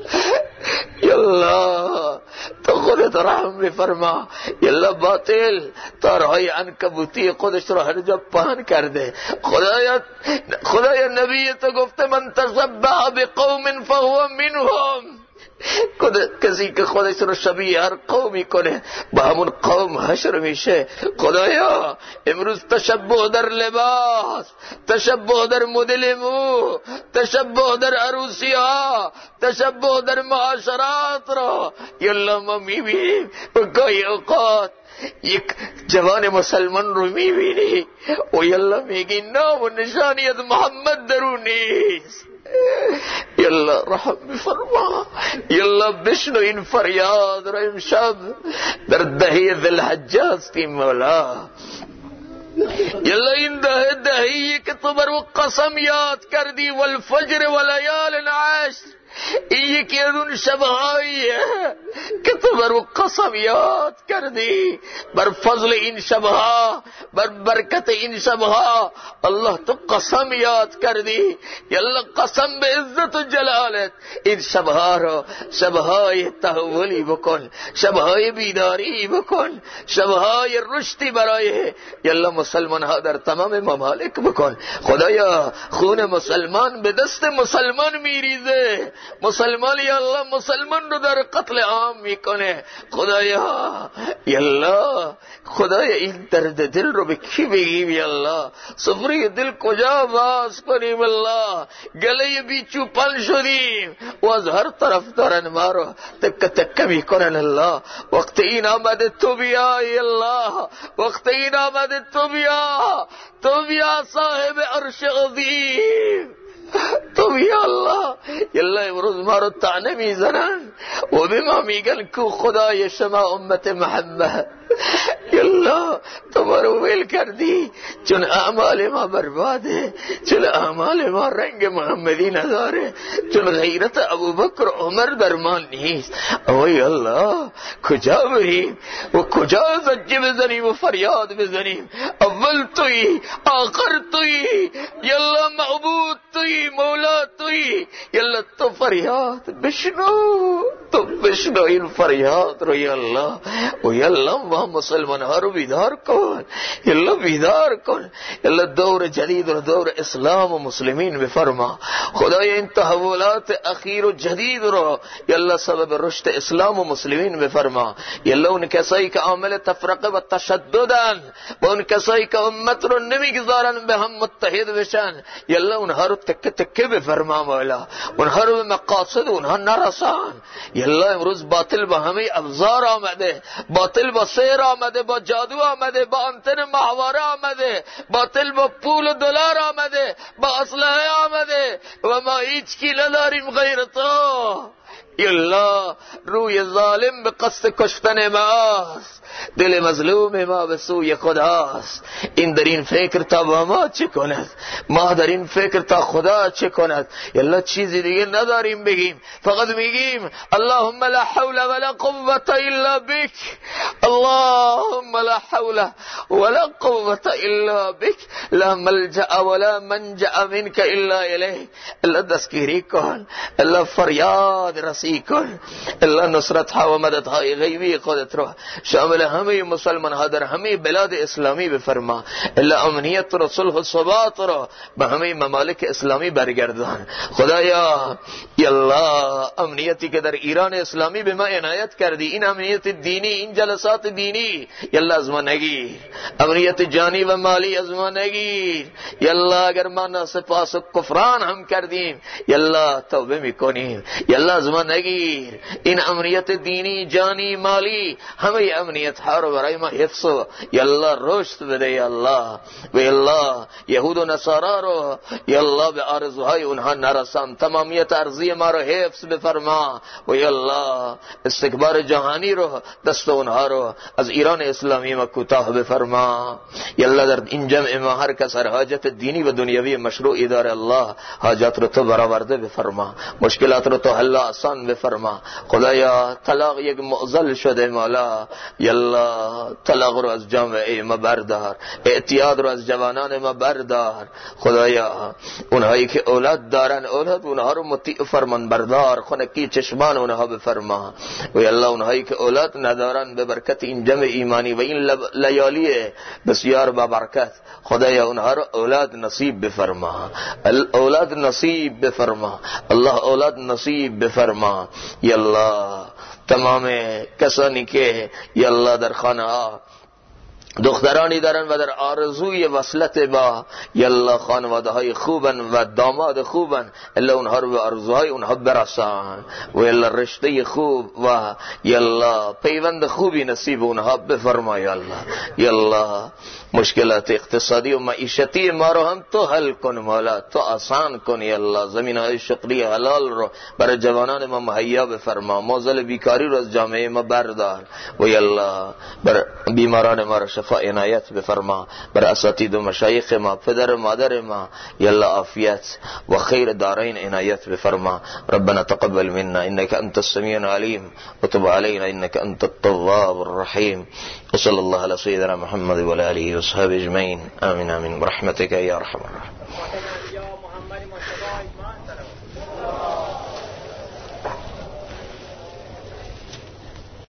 Speaker 1: یالله تو خودت رحم بفرما یالله. باطل تارهای عنکبوتی خودش رو هر جا پهن کرده. خدایا نبی تو گفته من تشبه بقوم فهو منهم. کسی که خودش رو شبیه هر قومی کنه با همون قوم حشر میشه. خدایا امروز تشبه در لباس، تشبه در مدل مو، تشبه در عروسی ها، تشبه در معاشرات رو یالله ما میبینیم. و گاهی اوقات یک جوان مسلمان رو میبینی و یالله میگی نام و نشانی از محمد درون نیست. یالله رحم بفرما یالله، بشنو این فریاد رو. امشب در دهه ذوالحجه هستیم مولا یالله. این دهه‌ای که تو بر قسم یاد کردی والفجر ولیال عشر، این یکی از اون شبهاییه که تو بر قسم یاد کردی. بر فضل این شبها، بر برکت این شبها الله تو قسم یاد کردی. یالله قسم به عزت و جلالت این شبها رو شبهای تحولی بکن، شبهای بیداری بکن، شبهای رشدی برای یالله مسلمان ها در تمام ممالک بکن. خدایا خون مسلمان به دست مسلمان میریزه. مسلمان یالله مسلمان رو در قتل عام میکنه. خدایا یالله، خدایا این درد دل رو به کی بگیم یالله؟ سفره دل کجا باز کنیم الله؟ گله بیچوپان شدیم و از هر طرف دارن ما رو تک تک میکنن الله. وقت این آمده تو بیا الله، وقت این آمده تو بیا، تو بیا صاحب عرش عظیم، تو بیا الله. یالله امروز ما رو طعنه میزنن و به ما میگن که خدای شما امت محمد. یالله تو ما رو ویل کردی چون اعمال ما برباده، چون اعمال ما رنگ محمدی نداره، چون غیرت ابوبکر و عمر در ما نیست. اوه یالله کجا بریم و کجا زجه بزنیم و فریاد بزنیم؟ اول توی، آخر توی، یالله معبود توی، مولا توی. یالله تو فریاد بشنو، تو بشنو این فریاد رو یالله. و یالله ما مسلمان ها رو بیدار کن یالله، بیدار کن یالله. دور جدید رو دور اسلام و مسلمین بفرما خدای. این تحولات اخیر و جدید رو یالله سبب رشد اسلام و مسلمین بفرما یالله. اون کسایی که عامل تفرقه و تشددن و اون کسایی که امت رو نمیگذارن به هم متحد بشن یالله اونها رو تکه تکه بفرما مولا، اونها رو به مقاصد اونها نرسان یالله. امروز باطل با همه ابزار آمده، باطل با سیر آمده، با جادو آمده، با آنتن ماهواره آمده، با طلب و پول و دلار آمده، با اسلحه آمده و ما هیچ کی نداریم غیر تو. یالله روی ظالم به قصد کشتن ماست، دل مظلوم ما به سوی خداست. این در این فکر تا با ما چه کند، ما در این فکر تا خدا چه کند. یالله چیزی دیگه نداریم بگیم، فقط میگیم اللهم لا حول ولا قوة الا بك، اللهم لا حول ولا قوة الا بك، لا ملجأ ولا منجأ منك الا الیک. الله دستگیری کن، الله فریاد رسی کن، الله نصرت ها و مدد های غیبی خودت رو شامل همه مسلمان ها در همه بلاد اسلامی بفرما. الله امنیت و صلح و ثبات رو به همه ممالک اسلامی برگردان. خدایا یالله امنیتی که در ایران اسلامی به ما عنایت کردی، این امنیت دینی، این جلسات دینی یالله از ما نگیر، امنیت جانی و مالی از ما نگیر. یالله اگر ما ناسپاس و کفران هم کردیم یالله توبه میکنیم، یالله از ما نگیر. این امنیت دینی، جانی، مالی، همه امنیت ها رو برای ما حفظ و یالله رشد بده یالله. و یالله یهود و نصارا رو یالله به آرزوهای اونها نرسان، تمامیت ارضی ما رو حفظ بفرما. و یالله استکبار جهانی رو دست اونها رو از ایران اسلامی ما کوتاه بفرما. یالله در این جمع ما هر کس هر حاجت دینی و دنیوی مشروعی داره الله حاجات رو تو برآورده بفرما، مشکلات رو تو حل آسان بفرما. خدایا طلاق یک معضل شده مولا، یالله طلاق رو از جامعه ما بردار، اعتیاد رو از جوانان ما بردار. خدایا اونهایی که اولاد دارن اولاد اونها رو مطیع فرمان بردار، خنکی چشمان اونها بفرما. و یالله اونهایی که اولاد ندارن به برکت این جمع ایمانی و این لیالی بسیار با برکت خدایا اونها رو اولاد نصیب بفرما، اولاد نصیب بفرما، الله اولاد نصیب بفرما. یالله تمام کسانی که یالله در خانه ها دخترانی دارن و در آرزوی وصلت با یالله خانواده های خوبن و داماد خوبن، الا اونها رو به آرزوهای اونها برسان و یالله رشته خوب و یالله پیوند خوبی نصیب اونها بفرما. یالله مشکلات اقتصادی و معیشتی ما رو هم تو حل کن مولا، تو آسان کن یالله. زمین های شغلی حلال رو برای جوانان ما مهیا بفرما، معضل بیکاری رو از جامعه ما بردار و یالله بر بیماران ما رو شفا عنایت بفرما، بر اساتید و مشایخ ما، پدر و مادر ما یالله عافیت و خیر دارین عنایت بفرما. ربنا تقبل منا انك انت السميع العليم وتب علينا انك انت التواب الرحيم. وصلى الله على سيدنا محمد وعلى اله وصحبه اجمعين. آمين آمين برحمتك يا ارحم الراحمين.